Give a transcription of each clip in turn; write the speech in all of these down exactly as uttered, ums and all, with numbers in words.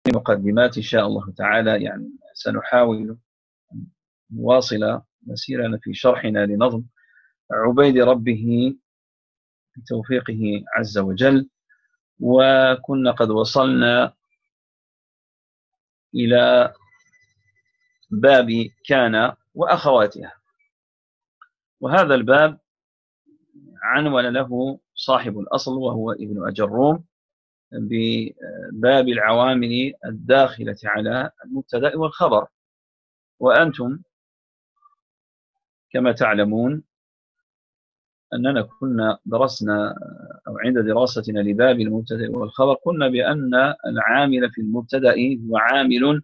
مقدمات إن شاء الله تعالى. يعني سنحاول أن نواصل مسيرنا في شرحنا لنظم عبيد ربه بتوفيقه عز وجل، وكنا قد وصلنا إلى باب كان وأخواتها، وهذا الباب عنون له صاحب الأصل وهو ابن أجروم بباب العوامل الداخلة على المبتدأ والخبر. وأنتم كما تعلمون أننا كنا درسنا أو عند دراستنا لباب المبتدأ والخبر قلنا بأن العامل في المبتدأ هو عامل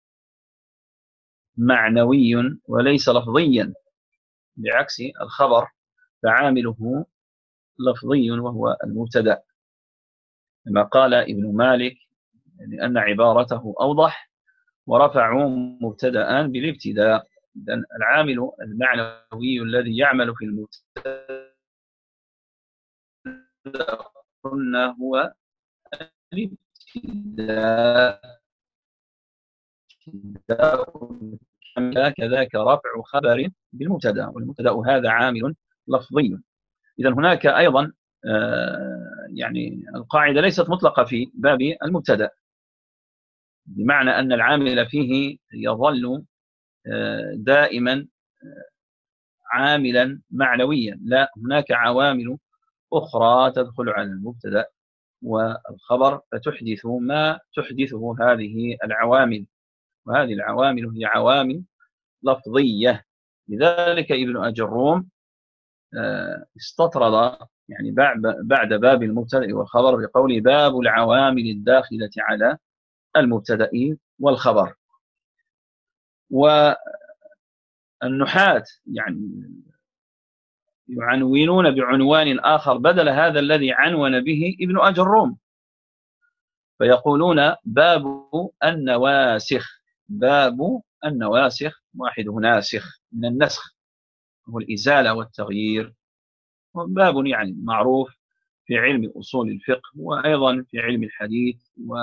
معنوي وليس لفظيا، بعكس الخبر فعامله لفظي وهو المبتدأ، كما قال ابن مالك لأن عبارته أوضح ورفعوا مبتدأ بالابتداء. إذن العامل المعنوي الذي يعمل في المبتدأ قلنا هو الابتداء، كذاك رفع خبر بالمبتدأ، والمبتدأ هذا عامل لفظي. إذن هناك أيضا يعني القاعدة ليست مطلقة في باب المبتدأ، بمعنى أن العامل فيه يظل دائما عاملا معنويا، لا، هناك عوامل أخرى تدخل على المبتدأ والخبر فتحدث ما تحدثه هذه العوامل، وهذه العوامل هي عوامل لفظية. لذلك ابن أجروم استطرد يعني بعد باب المبتدأ والخبر بقول باب العوامل الداخلة على المبتدأ والخبر. والنحاة يعني يعنونون بعنوان آخر بدل هذا الذي عنون به ابن أجروم، فيقولون باب النواسخ. باب النواسخ واحده ناسخ من النسخ، هو الإزالة والتغيير، باب يعني معروف في علم أصول الفقه وأيضا في علم الحديث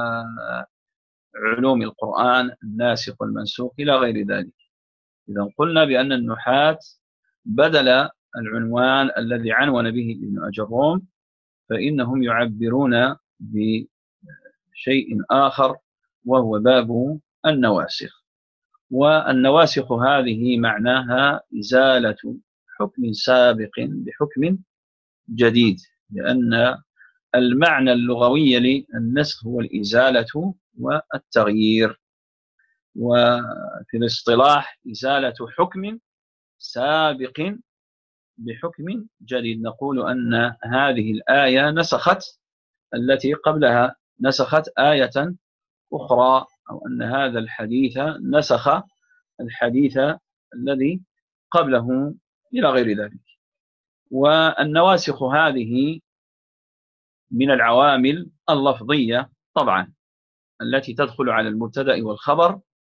وعلوم القرآن، الناسخ والمنسوخ إلى غير ذلك. إذا قلنا بأن النحاة بدل العنوان الذي عنون به ابن أجروم فإنهم يعبرون بشيء آخر وهو باب النواسخ. والنواسخ هذه معناها إزالة حكم سابق بحكم جديد، لأن المعنى اللغوي للنسخ هو الإزالة والتغيير، وفي الاصطلاح إزالة حكم سابق بحكم جديد. نقول أن هذه الآية نسخت التي قبلها، نسخت آية أخرى، أو أن هذا الحديث نسخ الحديث الذي قبله إلى غير ذلك. والنواسخ هذه من العوامل اللفظية طبعا التي تدخل على المبتدأ والخبر،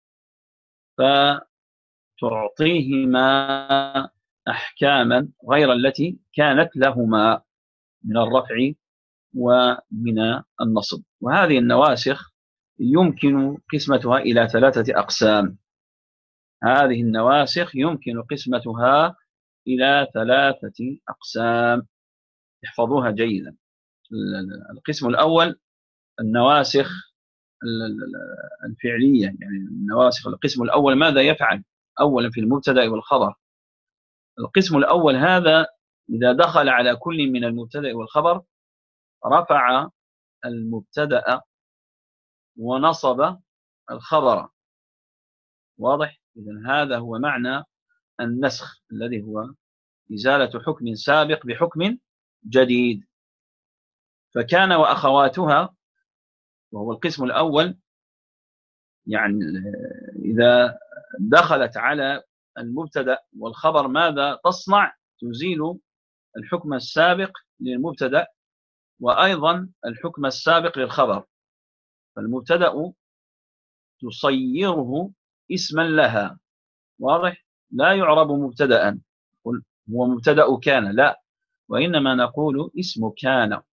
فتعطيهما أحكاما غير التي كانت لهما من الرفع ومن النصب. وهذه النواسخ يمكن قسمتها إلى ثلاثة أقسام. هذه النواسخ يمكن قسمتها إلى ثلاثة أقسام، احفظوها جيدا. القسم الأول النواسخ الفعلية، يعني النواسخ. القسم الأول ماذا يفعل أولا في المبتدأ والخبر؟ القسم الأول هذا إذا دخل على كل من المبتدأ والخبر رفع المبتدأ ونصب الخبر. واضح؟ إذن هذا هو معنى النسخ الذي هو إزالة حكم سابق بحكم جديد. فكان وأخواتها وهو القسم الأول، يعني إذا دخلت على المبتدأ والخبر ماذا تصنع؟ تزيل الحكم السابق للمبتدأ وأيضا الحكم السابق للخبر. فالمبتدأ تصيره اسما لها. واضح؟ لا يعرب مبتدأ هو مبتدأ كان، لا، وإنما نقول اسم كان.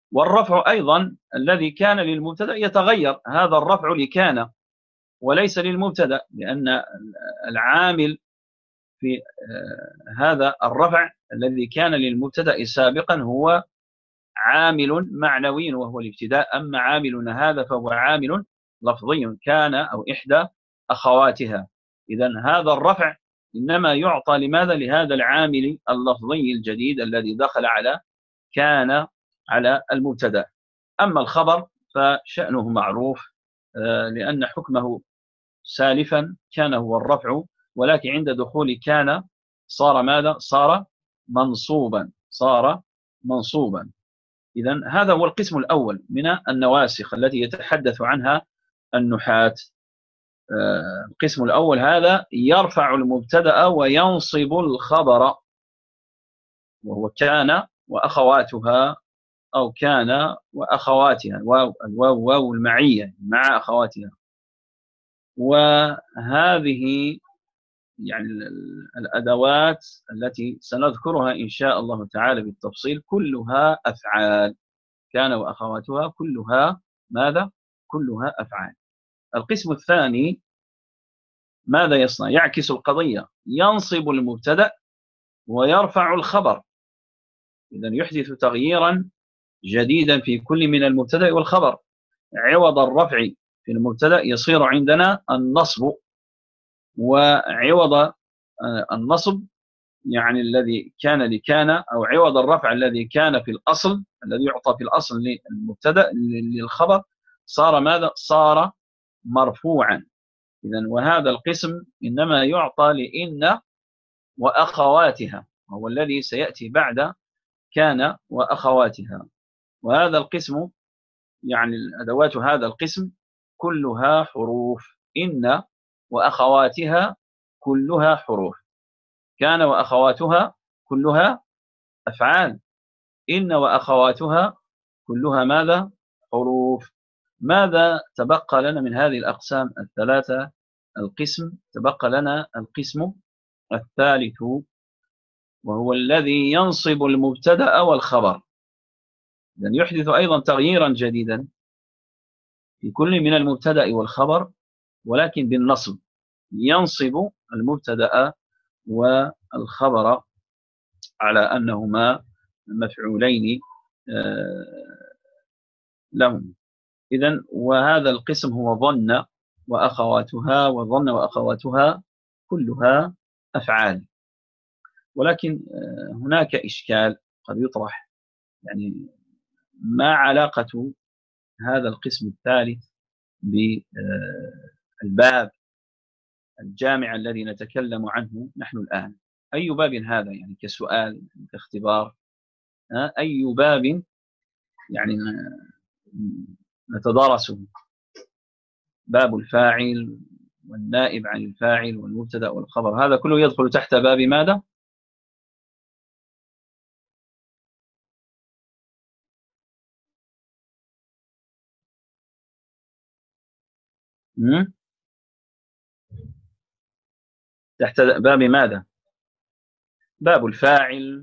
والرفع أيضا الذي كان للمبتدأ يتغير، هذا الرفع لكان وليس للمبتدأ، لأن العامل في هذا الرفع الذي كان للمبتدأ سابقا هو عامل معنوي وهو الابتداء، أما عاملنا هذا فهو عامل لفظي كان أو إحدى أخواتها. إذن هذا الرفع إنما يعطى لماذا؟ لهذا العامل اللفظي الجديد الذي دخل على كان على المبتدأ. أما الخبر فشأنه معروف لأن حكمه سالفا كان هو الرفع، ولكن عند دخول كان صار ماذا؟ صار منصوبا، صار منصوبا. إذن هذا هو القسم الأول من النواسخ التي يتحدث عنها النحاة. القسم الأول هذا يرفع المبتدأ وينصب الخبر، وهو كان وأخواتها أو كان وأخواتها، الواو الواو واو المعية مع أخواتها. وهذه يعني الأدوات التي سنذكرها إن شاء الله تعالى بالتفصيل كلها أفعال، كان وأخواتها كلها ماذا؟ كلها أفعال. القسم الثاني ماذا يصنع؟ يعكس القضية، ينصب المبتدأ ويرفع الخبر. إذن يحدث تغييرا جديدا في كل من المبتدأ والخبر. عوض الرفع في المبتدأ يصير عندنا النصب، وعوض النصب يعني الذي كان لكان، أو عوض الرفع الذي كان في الأصل الذي يعطى في الأصل للمبتدأ للخبر صار ماذا؟ صار مرفوعا. إذن وهذا القسم إنما يعطى لإن وأخواتها، وهو الذي سيأتي بعد كان وأخواتها. وهذا القسم يعني الأدوات هذا القسم كلها حروف، إن وأخواتها كلها حروف، كان وأخواتها كلها أفعال، إن وأخواتها كلها ماذا؟ حروف. ماذا تبقى لنا من هذه الأقسام الثلاثة؟ القسم تبقى لنا القسم الثالث، وهو الذي ينصب المبتدأ والخبر. لأن يحدث أيضا تغييرا جديدا في كل من المبتدأ والخبر، ولكن بالنصب، ينصب المبتدأ والخبر على أنهما مفعولين لهم. إذن وهذا القسم هو ظن وأخواتها، وظن وأخواتها كلها أفعال. ولكن هناك إشكال قد يطرح، يعني ما علاقة هذا القسم الثالث بالباب الجامع الذي نتكلم عنه نحن الآن؟ أي باب هذا؟ يعني كسؤال كاختبار، أي باب يعني نتدارسه؟ باب الفاعل والنائب عن الفاعل والمبتدأ والخبر، هذا كله يدخل تحت باب ماذا؟ تحت باب ماذا؟ باب الفاعل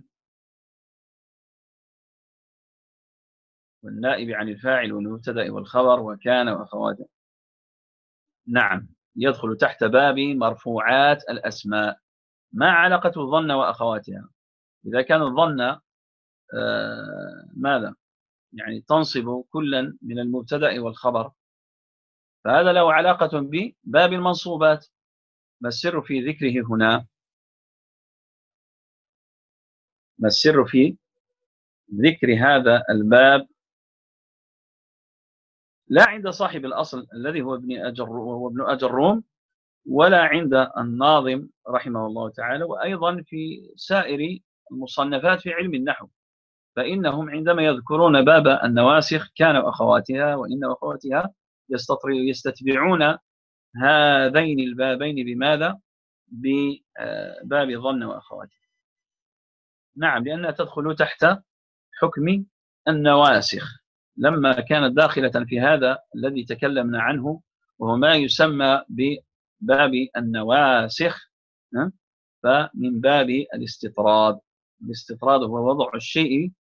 والنائب عن الفاعل والمبتدأ والخبر وكان وأخواته. نعم، يدخل تحت باب مرفوعات الأسماء. ما علاقة الظن وأخواتها؟ إذا كان الظن آه ماذا؟ يعني تنصب كلا من المبتدأ والخبر، فهذا له علاقة بباب المنصوبات. ما السر في ذكره هنا؟ ما السر في ذكر هذا الباب لا عند صاحب الأصل الذي هو ابن أجر وهو ابن أجروم، ولا عند الناظم رحمه الله تعالى، وأيضا في سائر المصنفات في علم النحو، فإنهم عندما يذكرون باب النواسخ كان وأخواتها وإن وأخواتها يستتبعون هذين البابين بماذا؟ بباب ظن وأخواتها. نعم، لأنها تدخل تحت حكم النواسخ لما كانت داخلة في هذا الذي تكلمنا عنه، وهو ما يسمى بباب النواسخ، فمن باب الاستطراد. الاستطراد هو وضع الشيء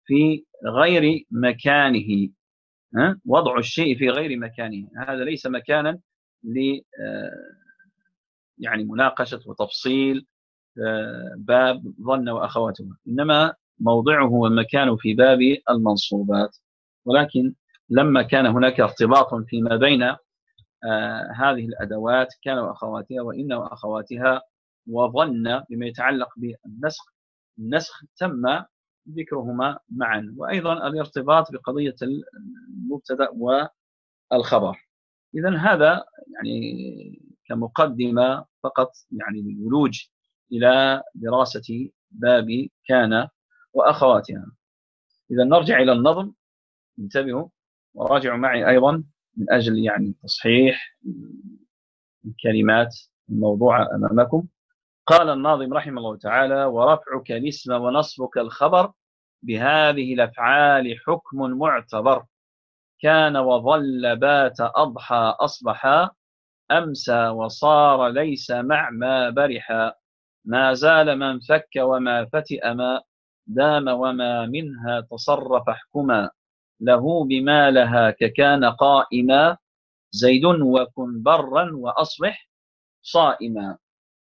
في غير مكانه. وضع الشيء في غير مكانه، هذا ليس مكانا ل يعني مناقشة وتفصيل باب ظن وأخواتها، إنما موضعه ومكانه في باب المنصوبات. ولكن لما كان هناك ارتباط فيما بين آه هذه الأدوات كان وأخواتها وإن وأخواتها وظن بما يتعلق بالنسخ، النسخ تم ذكرهما معا، وأيضا الارتباط بقضية المبتدأ والخبر. إذن هذا يعني كمقدمة فقط يعني للولوج إلى دراسة باب كان وأخواتها. إذا نرجع إلى النظم، انتبهوا وراجعوا معي أيضا من أجل يعني تصحيح الكلمات الموضوعة أمامكم. قال الناظم رحمه الله تعالى: ورفعك الاسم ونصبك الخبر بهذه الأفعال حكم معتبر، كان وظل بات أضحى أصبحا، أمسى وصار ليس مع ما برحا، ما زال من فك وما فتئ ما دام وما منها تصرف احكما، له بما لها ككان قائما، زيد وكن برا وأصبح صائما.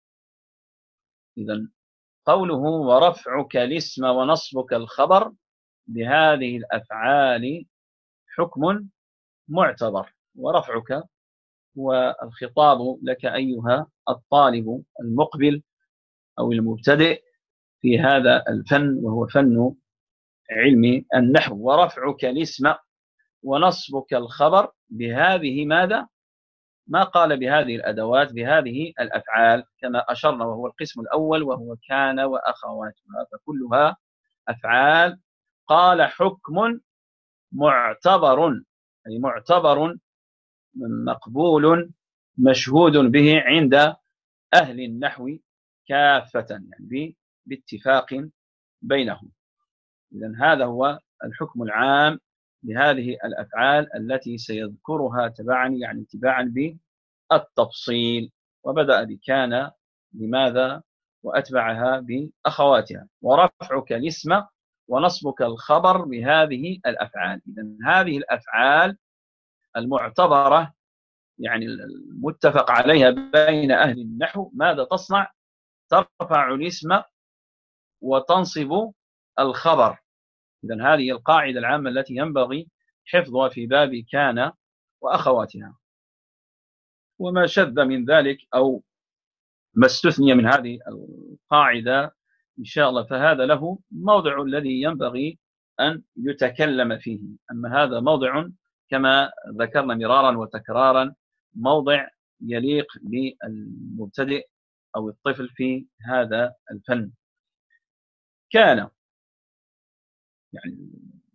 إذن قوله ورفعك الاسم ونصبك الخبر بهذه الأفعال حكم معتبر، ورفعك والخطاب لك أيها الطالب المقبل أو المبتدئ في هذا الفن، وهو فن علم النحو. ورفعك الاسم ونصبك الخبر بهذه ماذا؟ ما قال بهذه الأدوات، بهذه الأفعال كما أشرنا، وهو القسم الأول وهو كان وأخواتها، فكلها أفعال. قال حكم معتبر، أي معتبر مقبول مشهود به عند أهل النحو كافة، يعني باتفاق بينهم. إذن هذا هو الحكم العام لهذه الأفعال التي سيذكرها تبعا يعني تباعا بالتفصيل. وبدأ بكان لماذا وأتبعها بأخواتها. ورفعك الاسم ونصبك الخبر بهذه الأفعال. إذن هذه الأفعال المعتبرة يعني المتفق عليها بين أهل النحو ماذا تصنع؟ ترفع الاسم وتنصب الخبر. إذن هذه القاعدة العامة التي ينبغي حفظها في باب كان وأخواتها. وما شذ من ذلك أو ما استثني من هذه القاعدة إن شاء الله فهذا له موضع الذي ينبغي أن يتكلم فيه. أما هذا موضع كما ذكرنا مرارا وتكرارا موضع يليق بالمبتدئ أو الطفل في هذا الفن. كان يعني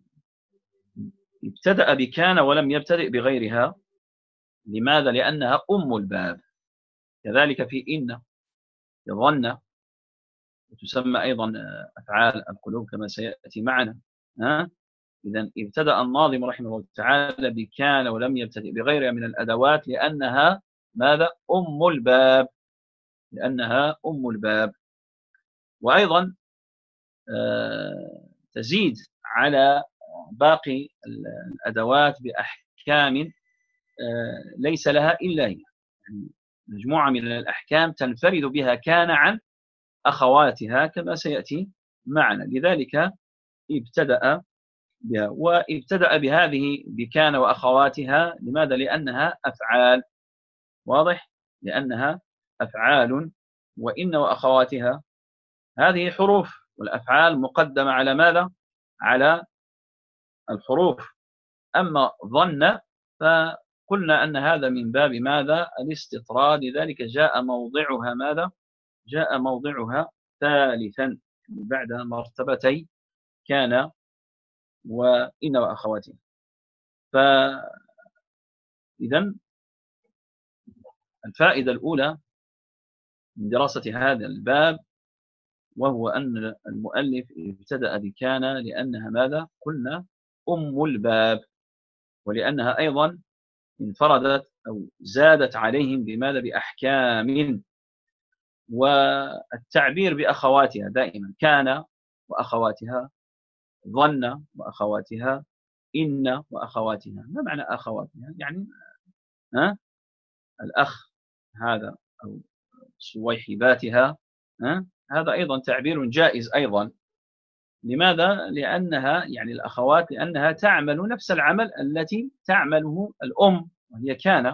ابتدأ بكان ولم يبتدئ بغيرها. لماذا؟ لأنها أم الباب. كذلك في إن ظن، وتسمى أيضا أفعال القلوب كما سيأتي معنا. ها؟ إذن ابتدأ الناظم رحمه الله تعالى بكان ولم يبتدئ بغيرها من الأدوات لأنها ماذا؟ أم الباب، لأنها أم الباب. وأيضا آه تزيد على باقي الأدوات بأحكام آه ليس لها إلا هي، يعني مجموعة من الأحكام تنفرد بها كان عن أخواتها كما سيأتي معنا. لذلك ابتدأ بها، وابتدأ بهذه بكان وأخواتها. لماذا؟ لأنها أفعال. واضح؟ لأنها أفعال. وإن وأخواتها هذه حروف، والأفعال مقدمة على ماذا؟ على الحروف. أما ظن فقلنا أن هذا من باب ماذا؟ الاستطراد. لذلك جاء موضعها ماذا؟ جاء موضعها ثالثا بعد مرتبتي كان وإن وأخواتها. فإذا الفائدة الأولى من دراسة هذا الباب وهو أن المؤلف ابتدأ بكان لأنها ماذا؟ قلنا أم الباب، ولأنها أيضا انفردت أو زادت عليهم بماذا؟ بأحكام. والتعبير بأخواتها دائما كان وأخواتها ظن وأخواتها، إن وأخواتها. ما معنى أخواتها؟ يعني ها الأخ هذا أو صويحباتها، ها هذا أيضا تعبير جائز أيضا. لماذا؟ لأنها يعني الأخوات لأنها تعمل نفس العمل التي تعمله الأم وهي كان.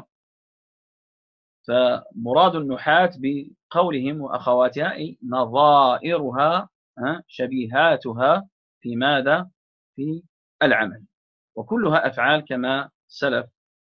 فمراد النحاة بقولهم وأخواتها أي نظائرها، شبيهاتها في ماذا؟ في العمل. وكلها أفعال كما سلف،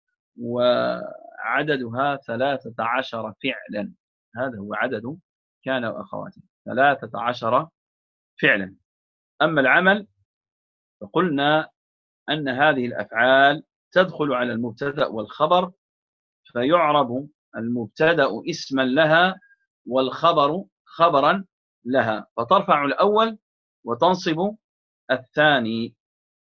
وعددها ثلاثة عشر فعلا. هذا هو عدد كان وأخواتها، ثلاثة عشر فعلا. أما العمل فقلنا أن هذه الأفعال تدخل على المبتدأ والخبر، فيعرب المبتدأ اسما لها والخبر خبرا لها، فترفع الأول وتنصب الثاني.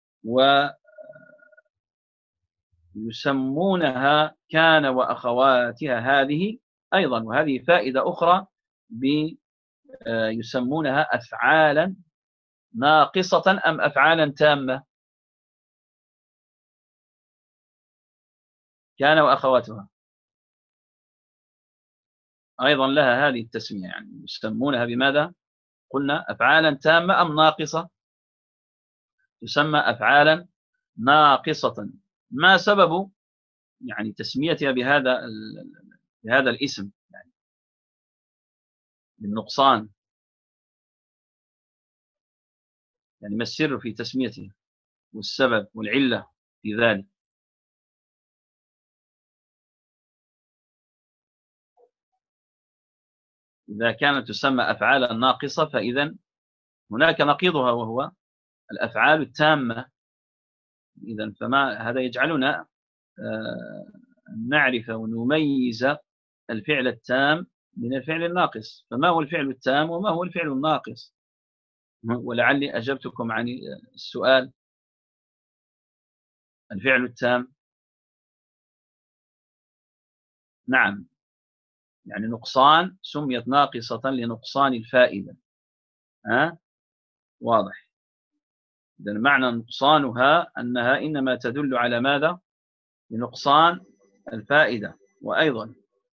ويسمونها كان وأخواتها هذه أيضا، وهذه فائدة أخرى، يسمونها أفعالا ناقصة أم أفعالا تامة؟ كان وأخواتها أيضا لها هذه التسمية، يعني يسمونها بماذا؟ قلنا أفعالا تامة أم ناقصة؟ تسمى أفعالا ناقصة. ما سبب يعني تسميتها بهذا بهذا الاسم يعني بالنقصان؟ يعني ما السر في تسميتها والسبب والعلة في ذلك؟ إذا كانت تسمى أفعالا ناقصة فإذا هناك نقيضها وهو الأفعال التامة. إذا فما هذا يجعلنا نعرف ونميز الفعل التام من الفعل الناقص. فما هو الفعل التام وما هو الفعل الناقص؟ ولعلي أجبتكم عن السؤال. الفعل التام نعم يعني نقصان، سميت ناقصة لنقصان الفائدة. ها واضح؟ إذا معنى نقصانها أنها إنما تدل على ماذا؟ لنقصان الفائدة. وأيضا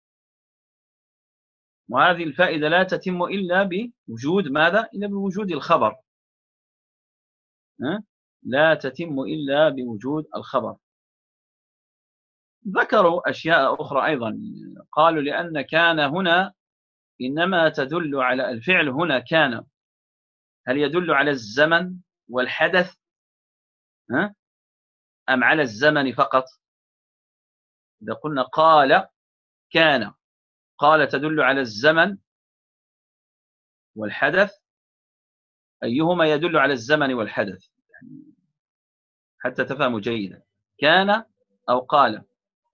وهذه الفائدة لا تتم إلا بوجود ماذا؟ إلا بوجود الخبر. ها؟ لا تتم إلا بوجود الخبر. ذكروا أشياء أخرى أيضا، قالوا لأن كان هنا إنما تدل على الفعل هنا كان، هل يدل على الزمن والحدث ها؟ أم على الزمن فقط؟ إذا قلنا قال كان، قال تدل على الزمن والحدث، أيهما يدل على الزمن والحدث؟ يعني حتى تفهموا جيدا، كان أو قال؟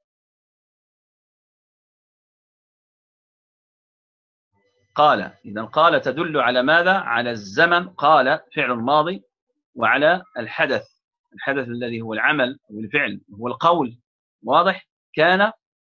قال. إذا قال تدل على ماذا؟ على الزمن، قال فعل ماضي، وعلى الحدث، الحدث الذي هو العمل أو الفعل هو القول. واضح؟ كان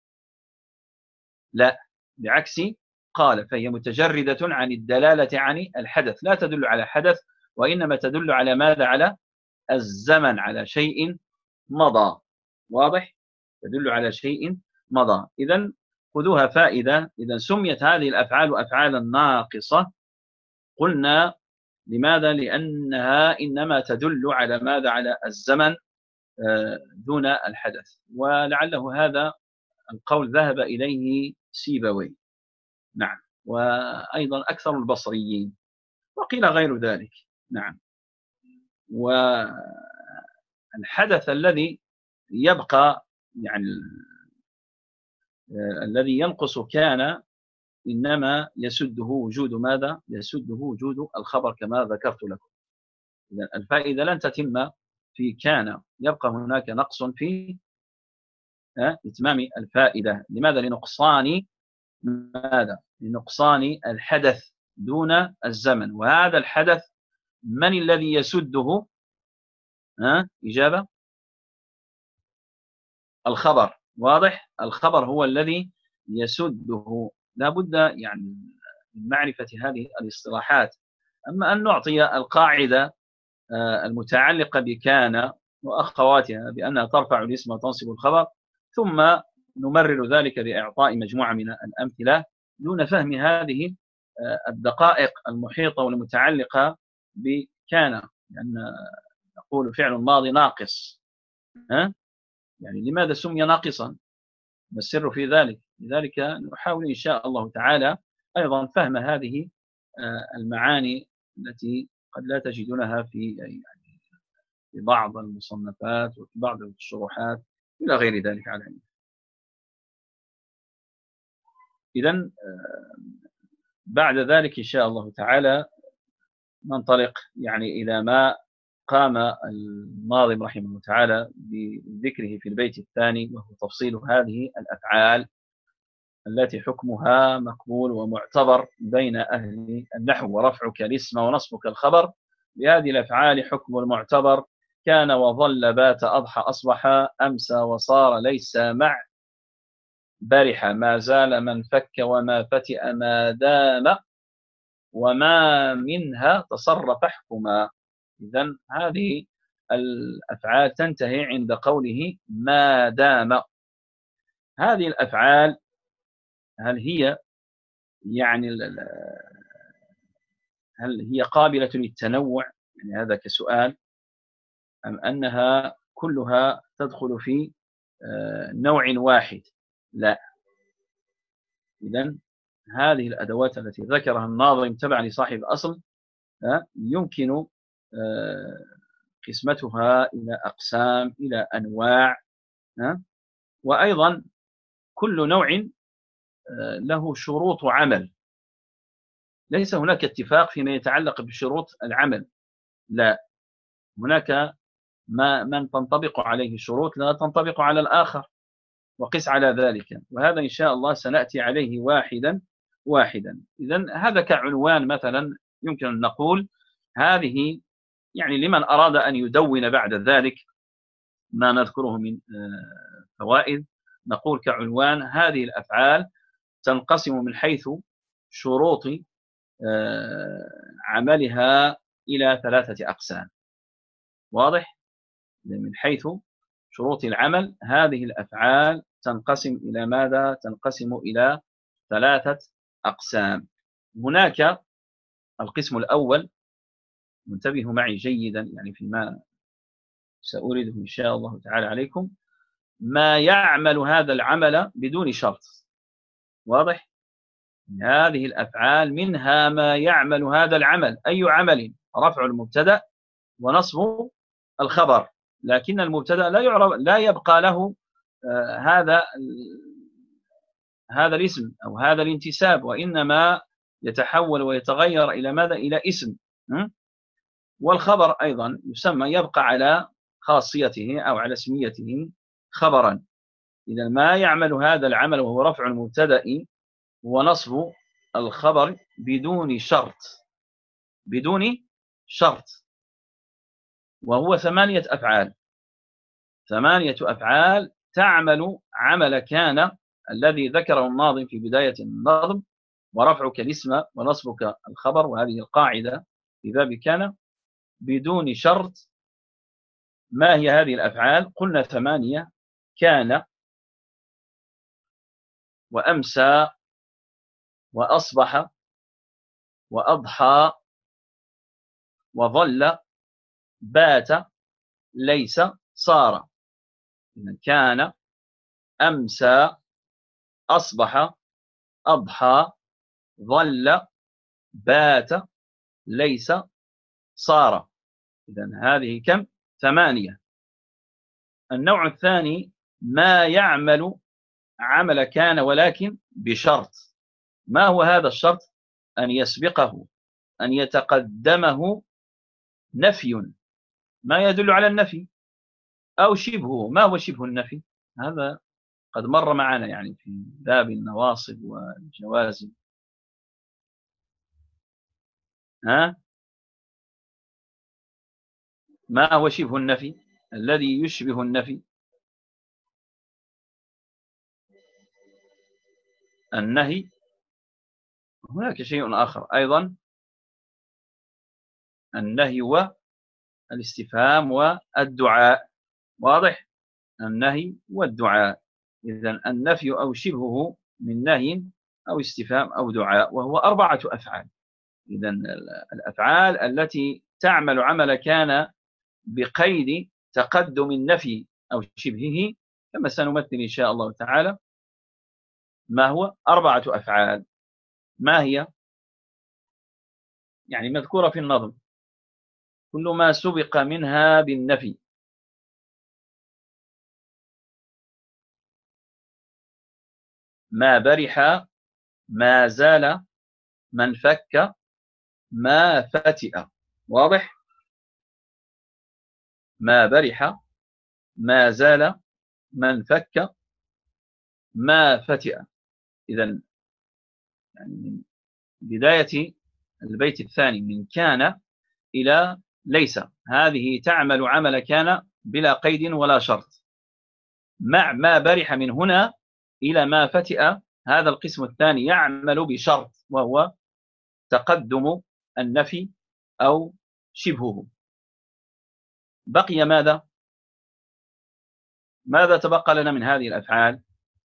لا، بعكس قال، فهي متجردة عن الدلالة عن الحدث، لا تدل على حدث، وإنما تدل على ماذا؟ على الزمن، على شيء مضى. واضح؟ تدل على شيء مضى. إذا خذوها فائدة. إذا سميت هذه الأفعال أفعالا ناقصة قلنا لماذا؟ لأنها إنما تدل على ماذا؟ على الزمن دون الحدث. ولعله هذا القول ذهب إليه سيبوي، نعم، وأيضا أكثر البصريين، وقيل غير ذلك. نعم. والحدث الذي يبقى يعني الذي ينقص كان إنما يسده وجود ماذا؟ يسده وجود الخبر كما ذكرت لكم. إذن الفائدة لن تتم في كان، يبقى هناك نقص في إتمام الفائدة. لماذا؟ لنقصان ماذا؟ لنقصان الحدث دون الزمن. وهذا الحدث من الذي يسده؟ ها؟ إجابة الخبر. واضح؟ الخبر هو الذي يسده. لا بد يعني من معرفة هذه الاصطلاحات. أما أن نعطي القاعدة المتعلقة بكان وأخواتها بأنها ترفع الاسم وتنصب الخبر، ثم نمرر ذلك بإعطاء مجموعة من الأمثلة دون فهم هذه الدقائق المحيطة والمتعلقة بكان، لأن نقول فعل ماضي ناقص، ها؟ يعني لماذا سمي ناقصا؟ ما السر في ذلك؟ لذلك نحاول إن شاء الله تعالى أيضا فهم هذه المعاني التي قد لا تجدونها في يعني في بعض المصنفات وفي بعض الشروحات إلى غير ذلك على علم. إذن بعد ذلك إن شاء الله تعالى ننطلق يعني إلى ما قام الناظم رحمه الله تعالى بذكره في البيت الثاني، وهو تفصيل هذه الأفعال التي حكمها مقبول ومعتبر بين أهل النحو. ورفعك الاسم ونصبك الخبر، بهذه الأفعال حكم المعتبر، كان وظل بات أضحى أصبح أمسى وصار ليس مع برح ما زال من فك وما فتئ ما دام وما منها تصرف احكما. إذن هذه الأفعال تنتهي عند قوله ما دام. هذه الأفعال هل هي يعني هل هي قابلة للتنوع؟ يعني هذا كسؤال، أم أنها كلها تدخل في نوع واحد؟ لا. إذن هذه الأدوات التي ذكرها الناظم تبعا لصاحب الأصل يمكن قسمتها إلى أقسام، إلى أنواع، وأيضا كل نوع له شروط عمل. ليس هناك اتفاق فيما يتعلق بشروط العمل، لا، هناك ما من تنطبق عليه الشروط لا تنطبق على الآخر، وقس على ذلك، وهذا إن شاء الله سنأتي عليه واحدا واحدا. إذن هذا كعنوان مثلا يمكن أن نقول هذه يعني لمن أراد أن يدون بعد ذلك ما نذكره من فوائد، نقول كعنوان هذه الأفعال تنقسم من حيث شروط عملها إلى ثلاثة أقسام. واضح؟ من حيث شروط العمل هذه الأفعال تنقسم إلى ماذا؟ تنقسم إلى ثلاثة أقسام. هناك القسم الأول، انتبهوا معي جيدا يعني فيما سأورده إن شاء الله تعالى عليكم، ما يعمل هذا العمل بدون شرط. واضح؟ هذه الأفعال منها ما يعمل هذا العمل. أي عمل؟ رفع المبتدأ ونصب الخبر، لكن المبتدأ لا يعرف، لا يبقى له آه هذا هذا الاسم أو هذا الانتساب، وإنما يتحول ويتغير إلى ماذا؟ إلى اسم. والخبر أيضا يسمى، يبقى على خاصيته أو على اسميته خبرا. إذا ما يعمل هذا العمل وهو رفع المبتدأ ونصب الخبر بدون شرط، بدون شرط، وهو ثمانية أفعال. ثمانية أفعال تعمل عمل كان الذي ذكره الناظم في بداية النظم، ورفعك الاسم ونصبك الخبر، وهذه القاعدة في باب كان بدون شرط. ما هي هذه الأفعال؟ قلنا ثمانية: كان، وأمسى، وأصبح، وأضحى، وظل، بات، ليس، صار. كان، أمسى، أصبح، أضحى، ظل، بات، ليس، صار. إذن هذه كم؟ ثمانية. النوع الثاني ما يعمل عمل كان ولكن بشرط. ما هو هذا الشرط؟ أن يسبقه، أن يتقدمه نفي، ما يدل على النفي، أو شبهه. ما هو شبه النفي؟ هذا قد مر معنا يعني في باب النواصب والجوازم. ها؟ ما هو شبه النفي الذي يشبه النفي؟ النهي. هناك شيء آخر أيضا، النهي الاستفهام والدعاء. واضح؟ النهي والدعاء. إذن النفي أو شبهه من نهي أو استفهام أو دعاء، وهو أربعة أفعال. إذن الأفعال التي تعمل عمل كان بقيد تقدم النفي أو شبهه، كما سنمثل إن شاء الله تعالى. ما هو؟ أربعة أفعال. ما هي؟ يعني مذكورة في النظم: كل ما سبق منها بالنفي، ما برح، ما زال، من فك، ما فتئ. واضح؟ ما برح، ما زال، من فك، ما فتئ. إذن يعني من بداية البيت الثاني من كان إلى ليس، هذه تعمل عمل كان بلا قيد ولا شرط. مع ما برح من هنا إلى ما فتئ، هذا القسم الثاني يعمل بشرط، وهو تقدم النفي أو شبهه. بقي ماذا؟ ماذا تبقى لنا من هذه الأفعال؟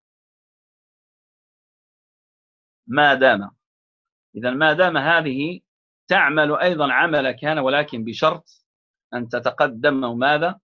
ما دام. إذا ما دام هذه تعمل أيضا عمل كان، ولكن بشرط أن تتقدم ماذا؟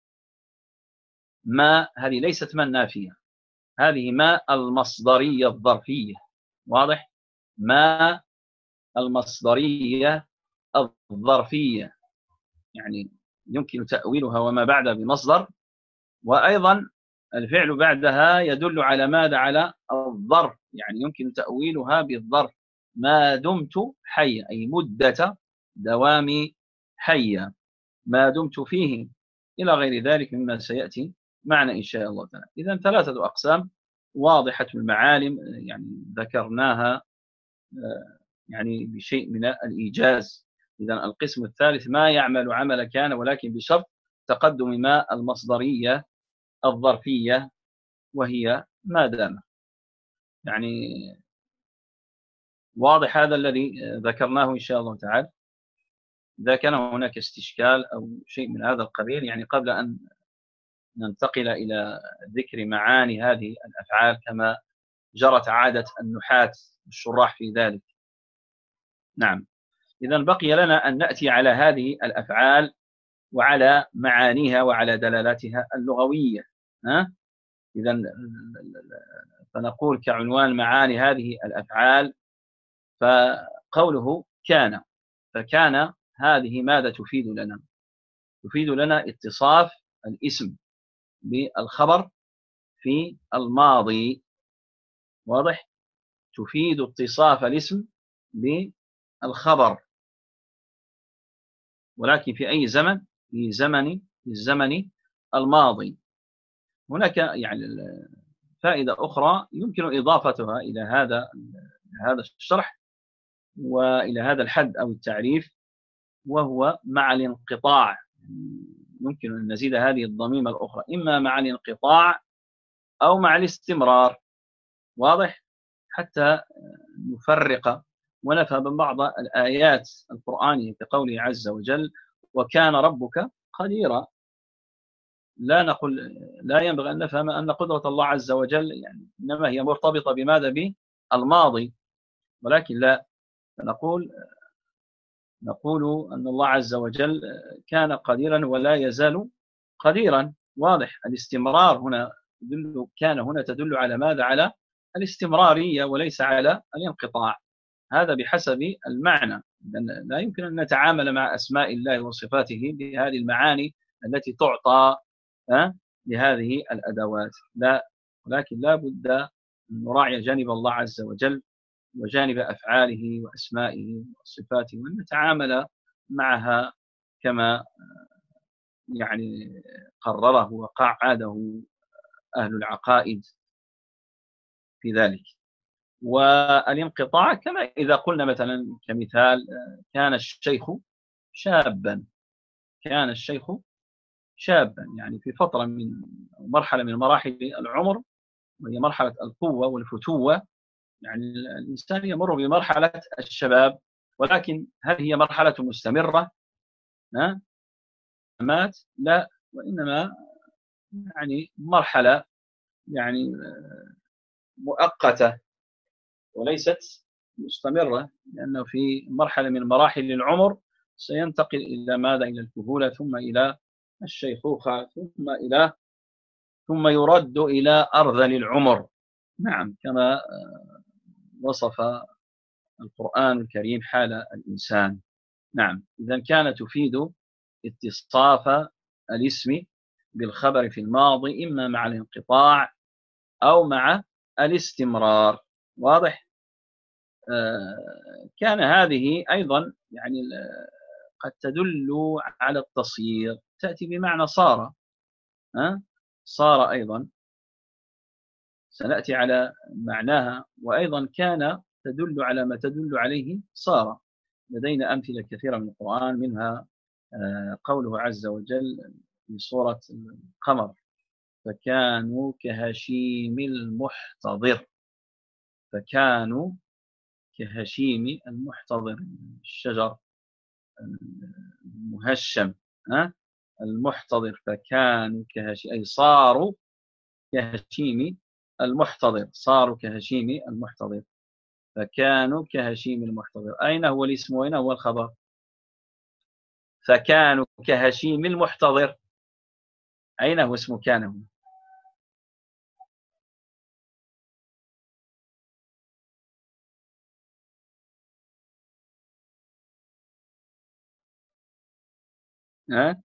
ما. هذه ليست ما النافية، هذه ما المصدرية الظرفية. واضح؟ ما المصدرية الظرفية، يعني يمكن تأويلها وما بعدها بمصدر، وأيضا الفعل بعدها يدل على ماذا؟ على الظرف، يعني يمكن تأويلها بالظرف: ما دمت حيا، أي مدة دوامي حيا، ما دمت فيه، إلى غير ذلك مما سيأتي معنا إن شاء الله تعالى. إذن ثلاثة أقسام واضحة المعالم، يعني ذكرناها يعني بشيء من الإيجاز. إذن القسم الثالث ما يعمل عمل كان، ولكن بشرط تقدم ما المصدرية الظرفية، وهي ما دام. يعني واضح هذا الذي ذكرناه إن شاء الله تعالى. إذا كان هناك استشكال أو شيء من هذا القبيل، يعني قبل أن ننتقل إلى ذكر معاني هذه الأفعال كما جرت عادة النحاة والشراح في ذلك. نعم. إذن بقي لنا أن نأتي على هذه الأفعال وعلى معانيها وعلى دلالاتها اللغوية. ها؟ إذن فنقول كعنوان معاني هذه الأفعال، فقوله كان، فكان هذه ماذا تفيد لنا؟ تفيد لنا اتصاف الاسم بالخبر في الماضي. واضح؟ تفيد اتصاف الاسم بالخبر، ولكن في أي زمن؟ في زمن في الزمن الماضي. هناك يعني فائدة أخرى يمكن إضافتها إلى هذا هذا الشرح وإلى هذا الحد أو التعريف، وهو مع الانقطاع. يمكن أن نزيد هذه الضميمة الأخرى، إما مع الانقطاع أو مع الاستمرار. واضح؟ حتى نفرق ونفهم بعض الآيات القرآنية كقوله عز وجل: وكان ربك قديرا. لا نقول لا ينبغي أن نفهم أن قدرة الله عز وجل يعني إنما هي مرتبطة بماذا؟ بالماضي، ولكن لا، نقول نقول أن الله عز وجل كان قديرا ولا يزال قديرا. واضح؟ الاستمرار هنا تدل، كان هنا تدل على ماذا؟ على الاستمرارية وليس على الانقطاع. هذا بحسب المعنى. لا يمكن أن نتعامل مع أسماء الله وصفاته بهذه المعاني التي تعطى لهذه الأدوات، لا، ولكن لا بد أن نراعي جانب الله عز وجل وجانب أفعاله وأسمائه وصفاته، وأن نتعامل معها كما يعني قرره وقعده أهل العقائد في ذلك. والانقطاع كما إذا قلنا مثلا كمثال: كان الشيخ شابا، كان الشيخ شابا، يعني في فترة من مرحلة من مراحل العمر، وهي مرحلة القوة والفتوة. يعني الإنسان يمر بمرحلة الشباب، ولكن هل هي مرحلة مستمرة؟ مات، لا، وإنما يعني مرحلة يعني مؤقتة وليست مستمرة، لأنه في مرحلة من مراحل العمر سينتقل إلى ماذا؟ إلى الكهولة، ثم إلى الشيخوخة، ثم إلى ثم يرد إلى أرذل العمر. نعم، كما وصف القرآن الكريم حال الإنسان. نعم، إذا كانت تفيد اتصاف الاسم بالخبر في الماضي إما مع الانقطاع أو مع الاستمرار. واضح؟ آه كان هذه أيضا يعني قد تدل على التصير، تأتي بمعنى صار. أه؟ صار أيضا سنأتي على معناها، وأيضا كان تدل على ما تدل عليه صار. لدينا أمثلة كثيرة من القرآن، منها قوله عز وجل في سورة القمر: فكانوا كهشيم المحتضر. فكانوا كهشيم المحتضر، الشجر المهشم المحتضر. فكانوا كهشيم أي صاروا كهشيم المحتضر، صاروا كهشيم المحتضر. فكانوا كهشيم المحتضر، أين هو الاسم وأين هو الخبر؟ فكانوا كهشيم المحتضر، أين هو اسم كان هنا؟ أه؟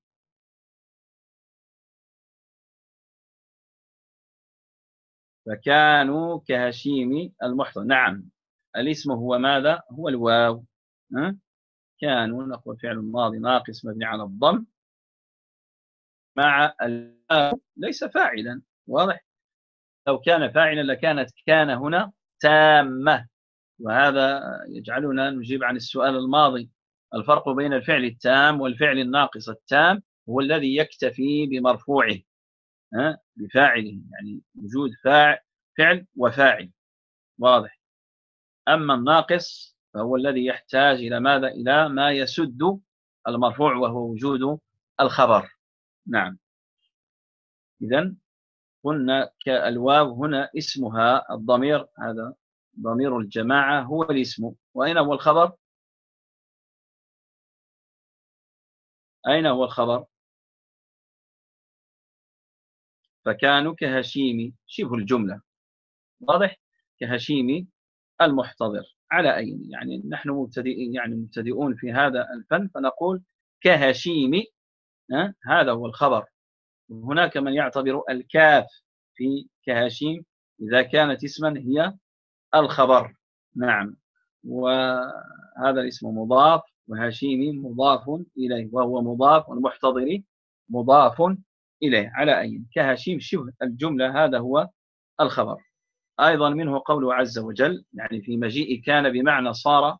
فكانوا كهشيم المحتضر. نعم، الاسم هو ماذا؟ هو الواو. أه؟ كانوا نقول فعل ماضي ناقص مبني على الضم مع الواو ليس فاعلا. واضح؟ لو كان فاعلا لكانت كان هنا تامة، وهذا يجعلنا نجيب عن السؤال الماضي. الفرق بين الفعل التام والفعل الناقص: التام هو الذي يكتفي بمرفوعه أه؟ بفاعله، يعني وجود فاعل فعل وفاعل. واضح؟ أما الناقص فهو الذي يحتاج إلى ماذا؟ إلى ما يسد المرفوع، وهو وجود الخبر. نعم، إذن قلنا كالواو هنا اسمها الضمير، هذا ضمير الجماعة هو الاسم. وأين هو الخبر؟ أين هو الخبر؟ فكانوا كهشيم شبه الجملة. واضح؟ كهشيم المحتضر على أي، يعني نحن مبتدئين، يعني مبتدئون في هذا الفن، فنقول كهشيم. أه؟ هذا هو الخبر. هناك من يعتبر الكاف في كهشيم إذا كانت اسما هي الخبر. نعم، وهذا الاسم مضاف، وهشيم مضاف إليه وهو مضاف، والمحتضر مضاف إليه على أي. كهشيم شبه الجملة، هذا هو الخبر. أيضا منه قوله عز وجل، يعني في مجيء كان بمعنى صار.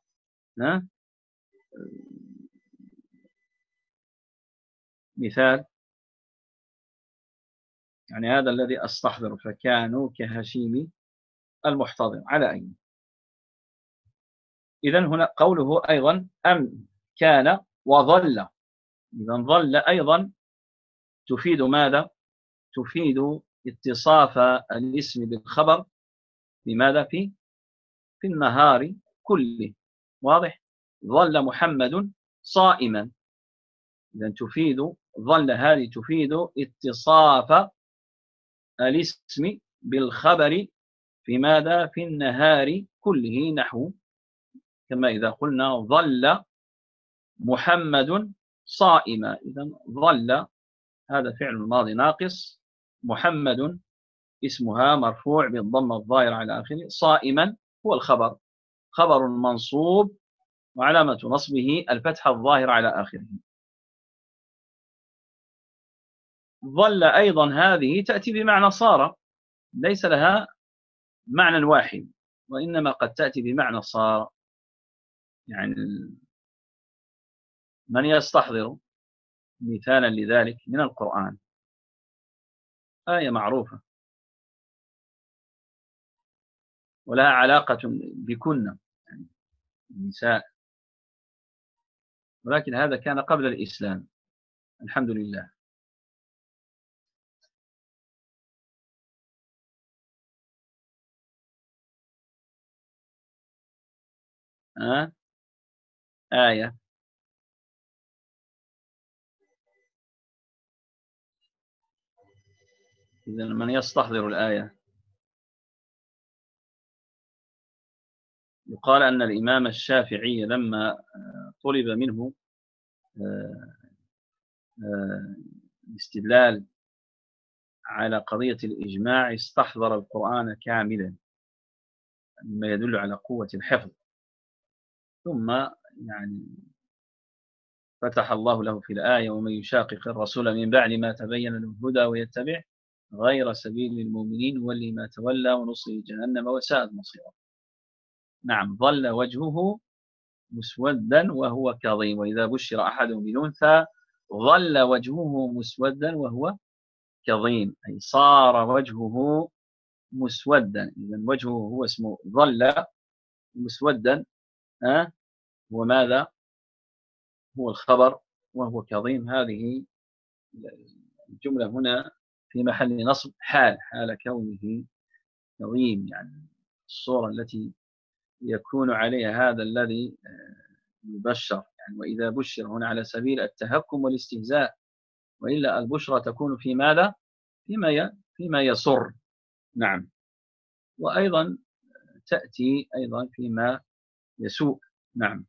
مثال يعني هذا الذي أستحضر: فكانوا كهشيم المحتضر على أي. إذن هنا قوله أيضا أم كان وظل. إذن ظل أيضا تفيد ماذا؟ تفيد اتصاف الاسم بالخبر لماذا؟ في في النهار كله. واضح؟ ظل محمد صائما. إذن تفيد ظل، هذه تفيد اتصاف الاسم بالخبر في ماذا؟ في النهار كله. نحو كما إذا قلنا ظل محمد صائما. إذن ظل هذا فعل الماضي ناقص، محمد اسمها مرفوع بالضمة الظاهرة على آخره، صائما هو الخبر، خبر منصوب وعلامة نصبه الفتحة الظاهرة على آخره. ظل أيضا هذه تأتي بمعنى صار، ليس لها معنى واحد، وإنما قد تأتي بمعنى صار. يعني من يستحضر مثالا لذلك من القرآن؟ آية معروفة ولها علاقة بكنا، يعني النساء، ولكن هذا كان قبل الإسلام. الحمد لله. أه؟ آية. إذا من يستحضر الآية؟ يقال أن الإمام الشافعي لما طلب منه الاستدلال على قضية الإجماع استحضر القرآن كاملا، مما يدل على قوة الحفظ، ثم يعني فتح الله له في الآية: ومن يشاقق الرسول من بعد ما تبين له الهدى ويتبع غير سبيل المؤمنين نولي ما تولى ونصله جهنم وساءت مصيره. نعم، ظل وجهه مسودا وهو كظيم، وإذا بشر أحدهم بالأنثى ظل وجهه مسودا وهو كظيم، أي صار وجهه مسودا. إذا وجهه هو اسمه ظل مسودا، ها، وماذا هو الخبر وهو كظيم. هذه الجملة هنا في محل نصب حال، حال كونه كظيم، يعني الصورة التي يكون عليها هذا الذي يبشر، يعني وإذا بشر هنا على سبيل التهكم والاستهزاء، وإلا البشرى تكون في ماذا؟ فيما فيما يسر. نعم، وأيضا تأتي أيضا فيما يسوء. نعم،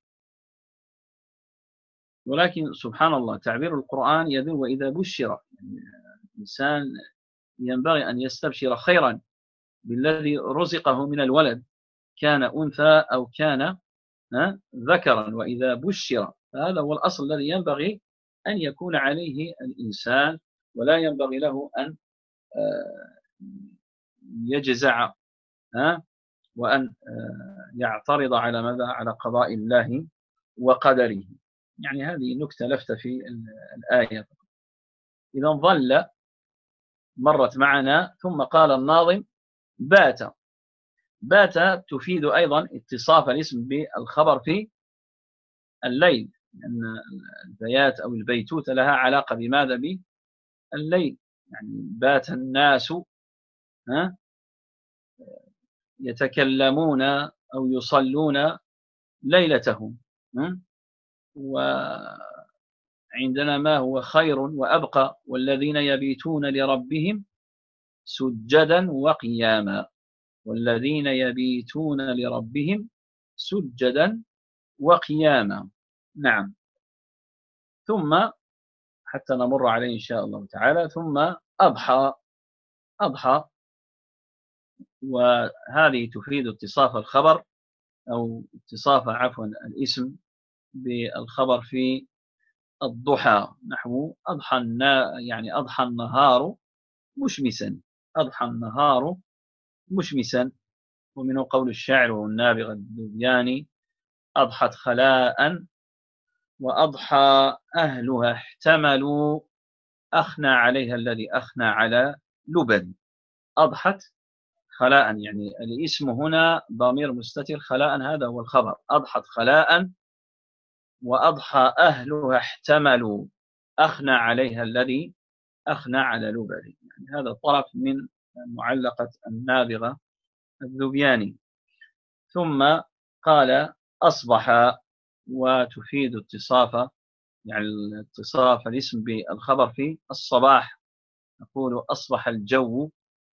ولكن سبحان الله تعبير القرآن يدل وإذا بشر، يعني الإنسان ينبغي أن يستبشر خيرا بالذي رزقه من الولد، كان أنثى أو كان ذكرا، وإذا بشر، هذا هو الأصل الذي ينبغي أن يكون عليه الإنسان، ولا ينبغي له أن يجزع وأن يعترض على ماذا؟ على قضاء الله وقدره. يعني هذه نكتة لفتة في الآية. إذا ظل مرت معنا، ثم قال الناظم: بات. بات تفيد أيضا اتصاف الاسم بالخبر في الليل، لأن البيات أو البيتوت لها علاقة بماذا؟ بالليل. يعني بات الناس يتكلمون أو يصلون ليلتهم، وعندنا ما هو خير وأبقى: والذين يبيتون لربهم سجدا وقياما، والذين يبيتون لربهم سجدا وقياما. نعم، ثم حتى نمر عليه إن شاء الله تعالى. ثم أضحى. أضحى، وهذه تفيد اتصاف الخبر أو اتصاف عفوا الاسم بالخبر في الضحى، نحو أضحى النا يعني أضحى النهار مشمسا. أضحى النهار مشمسا. ومنه قول الشاعر والنابغة الذبياني: أضحت خلاء وأضحى أهلها احتملوا أخنى عليها الذي أخنى على لبن. أضحت خلاء، يعني الاسم هنا ضمير مستتر، خلاء هذا هو الخبر. أضحت خلاء وأضحى أهلها احتملوا أخنى عليها الذي أخنى على لبن. يعني هذا طرف من معلقة النابغة الذبياني. ثم قال: أصبح، وتفيد اتصاف يعني اتصاف الاسم بالخبر في الصباح. نقول: أصبح الجو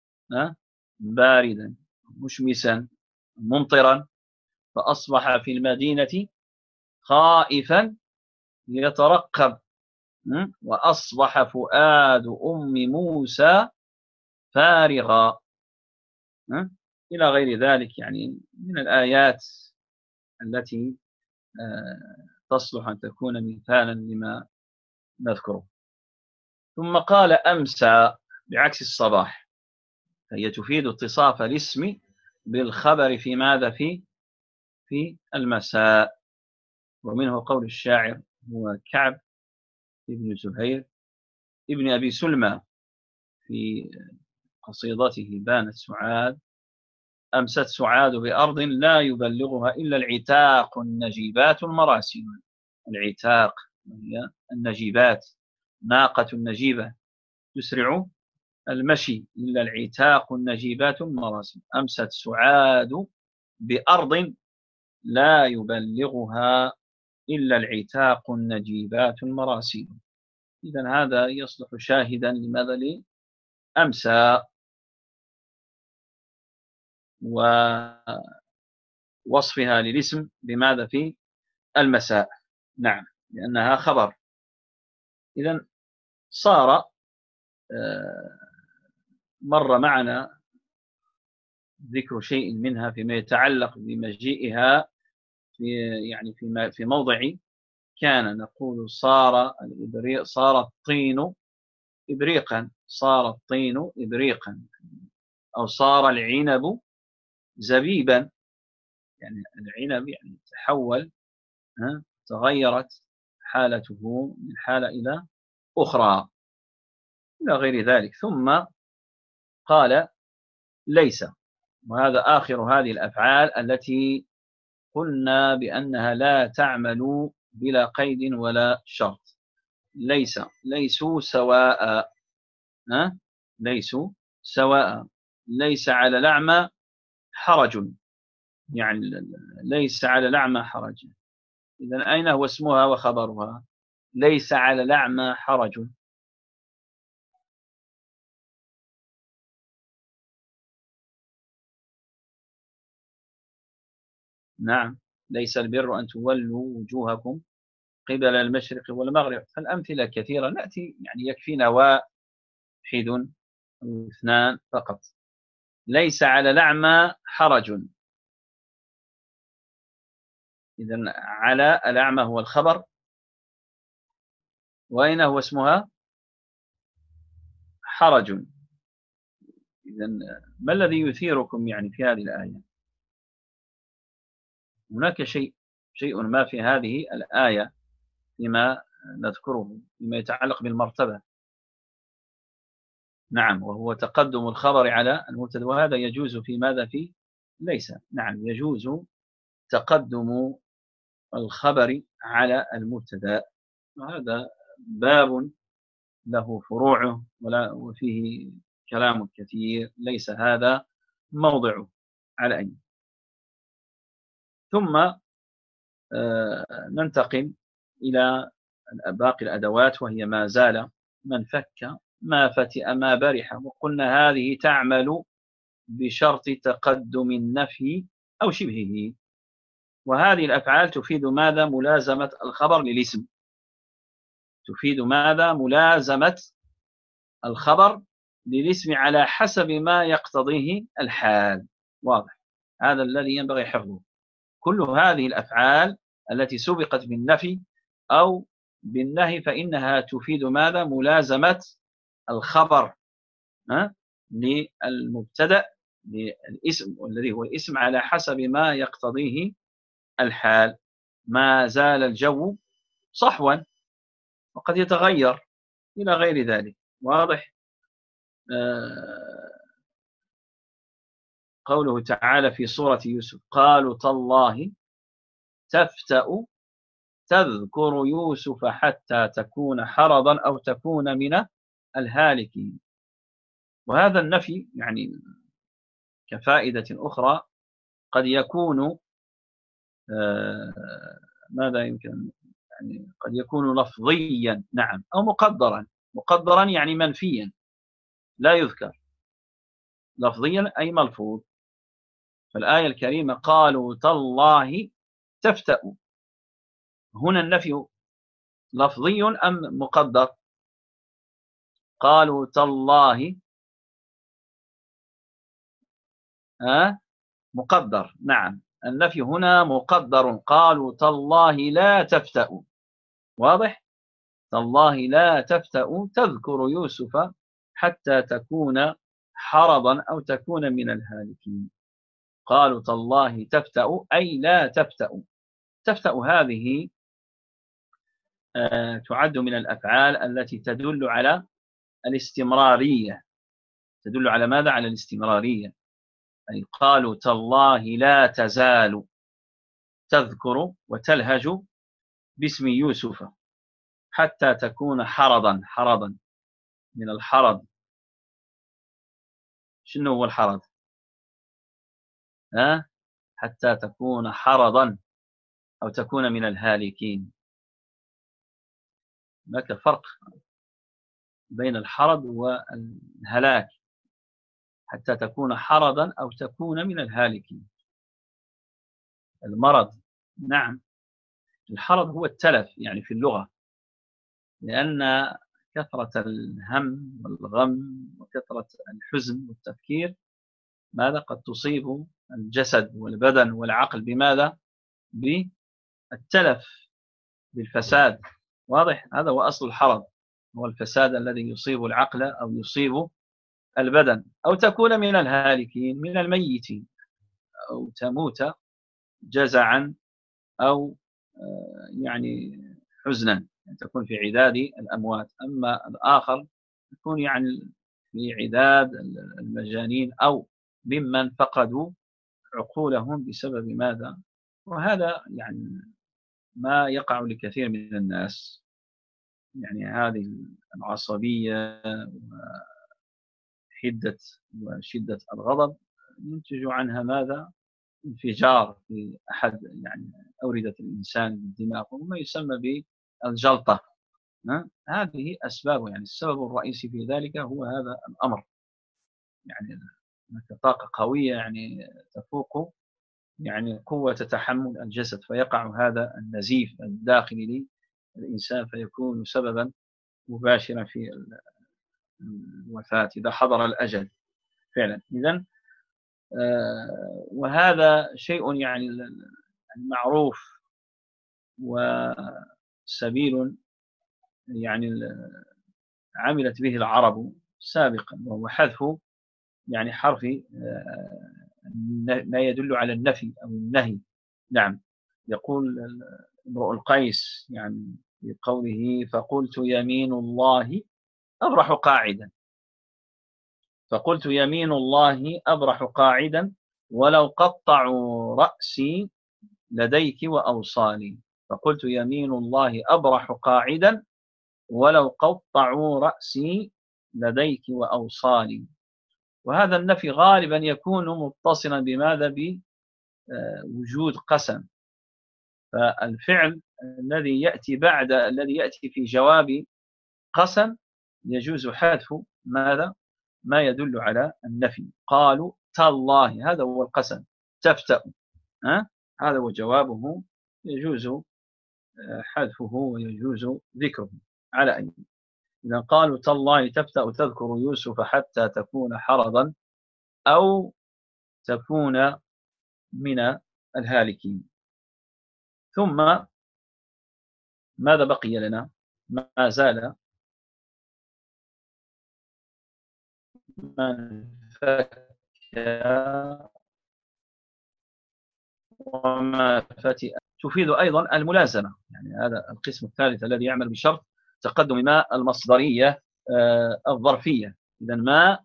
باردا مشمسا ممطرا، فأصبح في المدينة خائفا يترقب، وأصبح فؤاد أم موسى فارغا، إلى غير ذلك، يعني من الآيات التي تصلح أن تكون مثالا لما نذكره. ثم قال: أمسى، بعكس الصباح، فهي تفيد اتصاف الاسم بالخبر في ماذا؟ في في المساء. ومنه قول الشاعر هو كعب ابن زهير ابن أبي سلمى في قصيدته بانت سعاد: أمست سعاد بأرض لا يبلغها إلا العتاق النجيبات المراسل. العتاق هي النجيبات، ناقة نجيبة تسرع المشي إلا العتاق النجيبات مراسم. أمست سعاد بأرض لا يبلغها إلا العتاق النجيبات مراسيل. إذن هذا يصلح شاهدا لماذا؟ لأمسى، ووصفها للاسم بماذا؟ في المساء. نعم، لأنها خبر. إذن صار مر معنا ذكر شيء منها فيما يتعلق بمجيئها في يعني في في موضع كان. نقول صار الإبريق، صار الطين إبريقا، صار الطين إبريقا، أو صار العنب زبيبا. يعني العنب يعني تحول، ها، تغيرت حالته من حالة إلى أخرى إلى غير ذلك. ثم قال ليس، وهذا آخر هذه الأفعال التي قلنا بأنها لا تعمل بلا قيد ولا شرط. ليس، ليسوا سواء، ها؟ ليسوا سواء. ليس على الأعمى حرج، يعني ليس على الأعمى حرج. إذن أين هو اسمها وخبرها؟ ليس على الأعمى حرج. نعم، ليس البر أن تولوا وجوهكم قبل المشرق والمغرب. فالأمثلة كثيرة، نأتي يعني يكفينا واحد أو اثنان فقط. ليس على الأعمى حرج. إذن على الأعمى هو الخبر، وأين هو اسمها؟ حرج. إذن ما الذي يثيركم يعني في هذه الآية؟ هناك شيء شيء ما في هذه الآية فيما نذكره فيما يتعلق بالمرتبة. نعم، وهو تقدم الخبر على المبتدا، وهذا يجوز في ماذا؟ في ليس. نعم، يجوز تقدم الخبر على المبتدا، وهذا باب له فروعه ولا وفيه كلام كثير، ليس هذا موضعه على أي. ثم آه ننتقل إلى باقي الأدوات، وهي ما زال، من فك، ما فتئ، ما برح. وقلنا هذه تعمل بشرط تقدم النفي أو شبهه. وهذه الأفعال تفيد ماذا؟ ملازمة الخبر للاسم. تفيد ماذا؟ ملازمة الخبر للاسم على حسب ما يقتضيه الحال. واضح؟ هذا الذي ينبغي حفظه. كل هذه الأفعال التي سبقت بالنفي أو بالنهي فإنها تفيد ماذا؟ ملازمة الخبر للمبتدأ، للاسم، والذي هو الاسم على حسب ما يقتضيه الحال. ما زال الجو صحوا، وقد يتغير إلى غير ذلك. واضح؟ آه قوله تعالى في سورة يوسف: قالوا تالله تفتأ تذكر يوسف حتى تكون حرضا أو تكون من الهالكين. وهذا النفي يعني كفائدة أخرى قد يكون آه ماذا يمكن يعني قد يكون لفظيا، نعم، أو مقدرا. مقدرا يعني منفيا لا يذكر، لفظيا أي ملفوظ. فالآية الكريمة قالوا تالله تفتأ، هنا النفي لفظي أم مقدر؟ قالوا تالله آه مقدر. نعم، النفي هنا مقدر. قالوا تالله لا تفتأ. واضح؟ تالله لا تفتأ تذكر يوسف حتى تكون حرضا أو تكون من الهالكين. قالوا تالله تفتأ أي لا تفتأ. تفتأ هذه آه تعد من الأفعال التي تدل على الاستمرارية. تدل على ماذا؟ على الاستمرارية. أي قالوا تالله لا تزال تذكر وتلهج باسم يوسف حتى تكون حرضا. حرضا من الحرض. شنو هو الحرض؟ ها؟ حتى تكون حرضا أو تكون من الهالكين. هناك فرق بين الحرض والهلاك. حتى تكون حرضا أو تكون من الهالكين. المرض، نعم، الحرض هو التلف يعني في اللغة، لأن كثرة الهم والغم وكثرة الحزن والتفكير ماذا قد تصيب الجسد والبدن والعقل بماذا؟ بالتلف، بالفساد. واضح؟ هذا هو أصل الحرض، هو الفساد الذي يصيب العقل أو يصيب البدن. أو تكون من الهالكين، من الميتين، أو تموت جزعا أو يعني حزنا، يعني تكون في عداد الأموات. أما الآخر يكون يعني في عداد المجانين أو ممن فقدوا عقولهم بسبب ماذا؟ وهذا يعني ما يقع لكثير من الناس، يعني هذه العصبية وحدة وشدة الغضب ينتج عنها ماذا؟ انفجار في أحد يعني أوردة الإنسان بالدماغ، وما يسمى بالجلطة. هذه أسبابه، يعني السبب الرئيسي في ذلك هو هذا الأمر، يعني هناك طاقة قوية يعني تفوق يعني قوة تحمل الجسد، فيقع هذا النزيف الداخلي للإنسان فيكون سببا مباشرا في الوفاة إذا حضر الأجل فعلا. إذن آه وهذا شيء يعني معروف وسبيل يعني عملت به العرب سابقا، وهو حذف يعني حرف ما يدل على النفي أو النهي. نعم، يقول امرؤ القيس يعني في قوله: فقلت يمين الله أبرح قاعدا. فقلت يمين الله أبرح قاعدا ولو قطعوا رأسي لديك وأوصالي. فقلت يمين الله أبرح قاعدا ولو قطعوا رأسي لديك وأوصالي. وهذا النفي غالبا يكون متصلا بماذا؟ بوجود قسم. فالفعل الذي يأتي بعد الذي يأتي في جواب قسم يجوز حذف ماذا؟ ما يدل على النفي. قالوا تالله، هذا هو القسم، تفتأ، ها؟ هذا هو جوابه، يجوز حذفه ويجوز ذكره على أي. إذا قالوا تالله تفتأ تذكر يوسف حتى تكون حرضا أو تكون من الهالكين. ثم ماذا بقي لنا؟ ما زال من فك وما فتئ تفيد أيضا الملازمة، يعني هذا القسم الثالث الذي يعمل بشرط تقدم ما المصدرية الظرفية. إذن ما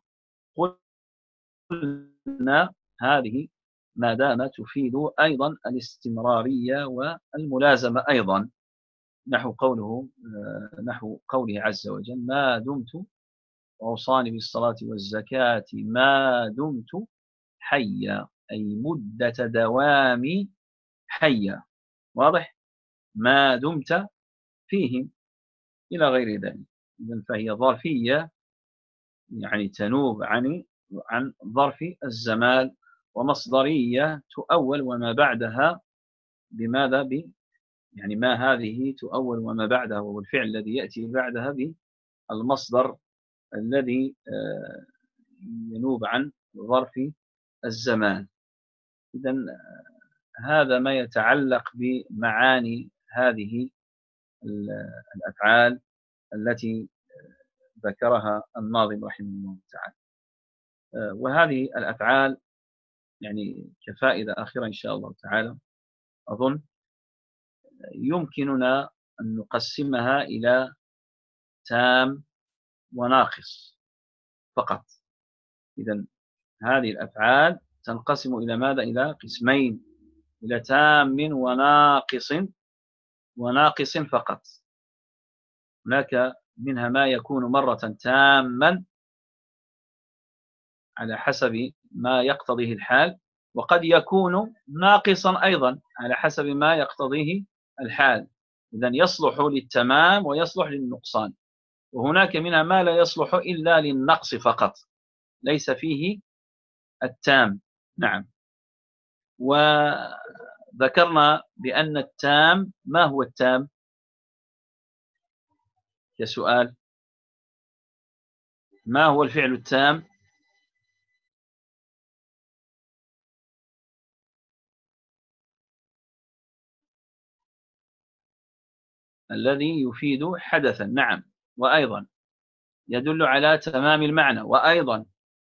قلنا هذه ما دام تفيد أيضا الاستمرارية والملازمة أيضا، نحو قوله نحو قوله عز وجل: ما دمت وأوصاني بالصلاة والزكاة ما دمت حيا، أي مدة دوامي حيا. واضح؟ ما دمت فيهم إلى غير ذلك. إذن فهي ظرفية يعني تنوب عن عن ظرف الزمان، ومصدرية تؤول وما بعدها بماذا؟ ب يعني ما هذه تؤول وما بعدها، وهو الفعل الذي يأتي بعدها بالمصدر الذي ينوب عن ظرف الزمان. إذن هذا ما يتعلق بمعاني هذه الأفعال التي ذكرها الناظم رحمه الله تعالى. وهذه الأفعال يعني كفائدة آخرة إن شاء الله تعالى أظن يمكننا أن نقسمها إلى تام وناقص فقط. إذن هذه الأفعال تنقسم إلى ماذا؟ إلى قسمين، إلى تام وناقص وناقص فقط. هناك منها ما يكون مرة تاما على حسب ما يقتضيه الحال، وقد يكون ناقصا أيضا على حسب ما يقتضيه الحال. إذن يصلح للتمام ويصلح للنقصان. وهناك منها ما لا يصلح إلا للنقص فقط، ليس فيه التام. نعم. وذكرنا بأن التام، ما هو التام كسؤال؟ ما هو الفعل التام؟ الذي يفيد حدثا. نعم. وأيضا يدل على تمام المعنى. وأيضا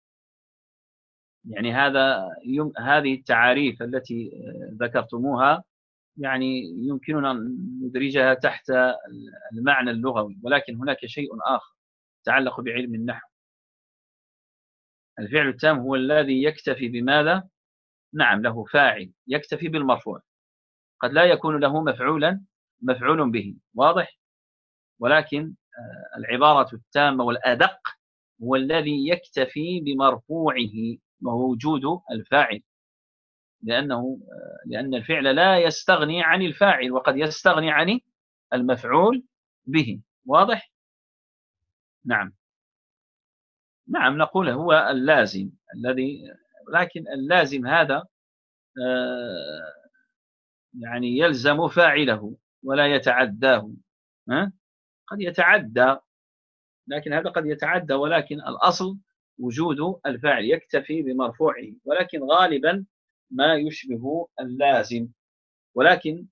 يعني هذا يم... هذه التعاريف التي ذكرتموها يعني يمكننا أن ندرجها تحت المعنى اللغوي، ولكن هناك شيء آخر يتعلق بعلم النحو. الفعل التام هو الذي يكتفي بماذا؟ نعم، له فاعل، يكتفي بالمرفوع. قد لا يكون له مفعولا مفعول به، واضح؟ ولكن العبارة التامة والأدق هو الذي يكتفي بمرفوعه ووجود الفاعل، لأنه لأن الفعل لا يستغني عن الفاعل، وقد يستغني عن المفعول به، واضح؟ نعم. نعم، نقول هو اللازم الذي، لكن اللازم هذا يعني يلزم فاعله ولا يتعداه. قد يتعدى، لكن هذا قد يتعدى، ولكن الأصل وجود الفاعل يكتفي بمرفوعه، ولكن غالبا ما يشبه اللازم. ولكن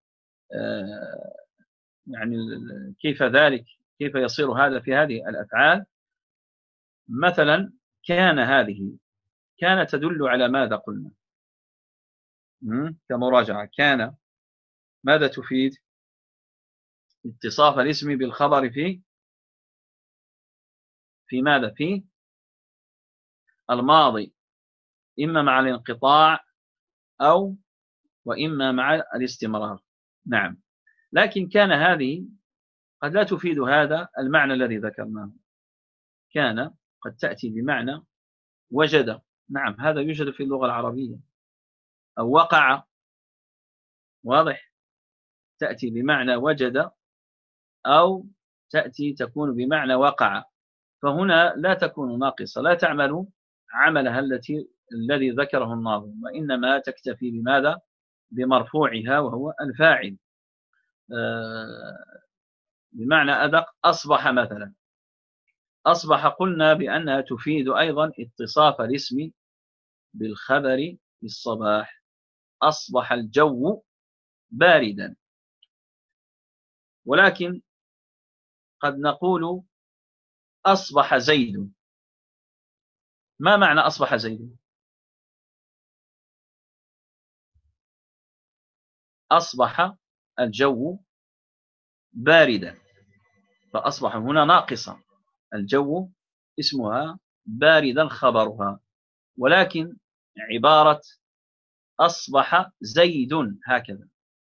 يعني كيف ذلك؟ كيف يصير هذا في هذه الأفعال؟ مثلا كان، هذه كان تدل على ماذا قلنا كمراجعة؟ كان ماذا تفيد؟ اتصاف الاسم بالخبر في في ماذا؟ في الماضي، إما مع الانقطاع أو وإما مع الاستمرار. نعم. لكن كان هذه قد لا تفيد هذا المعنى الذي ذكرناه. كان قد تأتي بمعنى وجد. نعم، هذا يوجد في اللغة العربية. أو وقع، واضح؟ تأتي بمعنى وجد، أو تأتي تكون بمعنى وقع. فهنا لا تكون ناقصة، لا تعمل عملها التي الذي ذكره الناظم، وإنما تكتفي بماذا؟ بمرفوعها وهو الفاعل. بمعنى أدق أصبح مثلا. أصبح قلنا بأنها تفيد أيضا اتصاف الاسم بالخبر في الصباح. أصبح الجو باردا. ولكن قد نقول أصبح زيد. ما معنى أصبح زيد؟ أصبح الجو باردا، فأصبح هنا ناقصة. الجو اسمها باردا خبرها، ولكن عبارة أصبح زيد هكذا.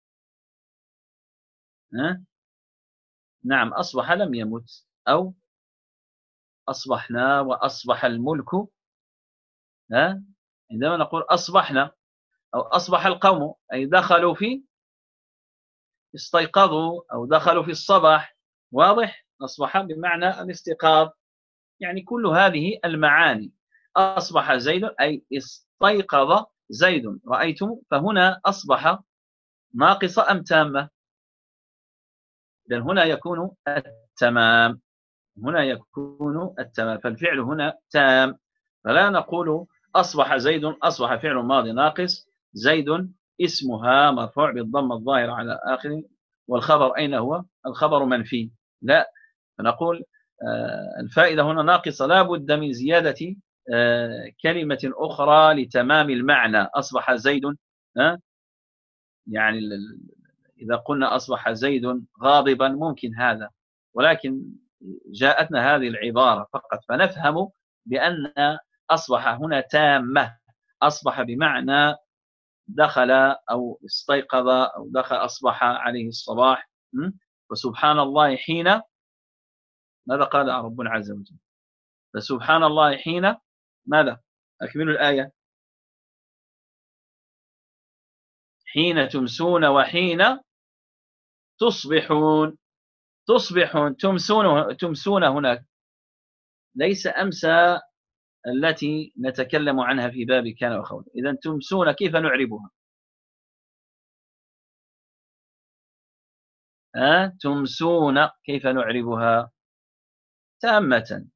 ها؟ نعم، أصبح لم يمت. أو أصبحنا وأصبح الملك. ها؟ عندما نقول أصبحنا أو أصبح القوم، أي دخلوا في، استيقظوا أو دخلوا في الصباح، واضح؟ أصبح بمعنى الاستيقاظ. يعني كل هذه المعاني. أصبح زيد أي استيقظ زيد، رأيتم؟ فهنا أصبح ناقصة أم تامة؟ إذن هنا يكون التمام. هنا يكون التمام، فالفعل هنا تام. فلا نقول أصبح زيد، أصبح فعل ماضي ناقص، زيد اسمها مرفوع بالضم الظاهر على آخره، والخبر أين هو؟ الخبر منفي. لا، فنقول آه الفائدة هنا ناقصة، لا بد من زيادة آه كلمة أخرى لتمام المعنى. أصبح زيد، آه يعني إذا قلنا أصبح زيد غاضبا ممكن هذا، ولكن جاءتنا هذه العبارة فقط، فنفهم بأن أصبح هنا تامة. أصبح بمعنى دخل أو استيقظ أو دخل، أصبح عليه الصباح. وسبحان الله حين ماذا قال ربنا عز وجل؟ فسبحان الله حين ماذا؟ أكملوا الآية. حين تمسون وحين تصبحون. تصبحون تمسون تمسون هناك ليس أمسى التي نتكلم عنها في باب كان وخول. إذا تمسون كيف نعربها؟ أه؟ تمسون كيف نعربها؟ تامة.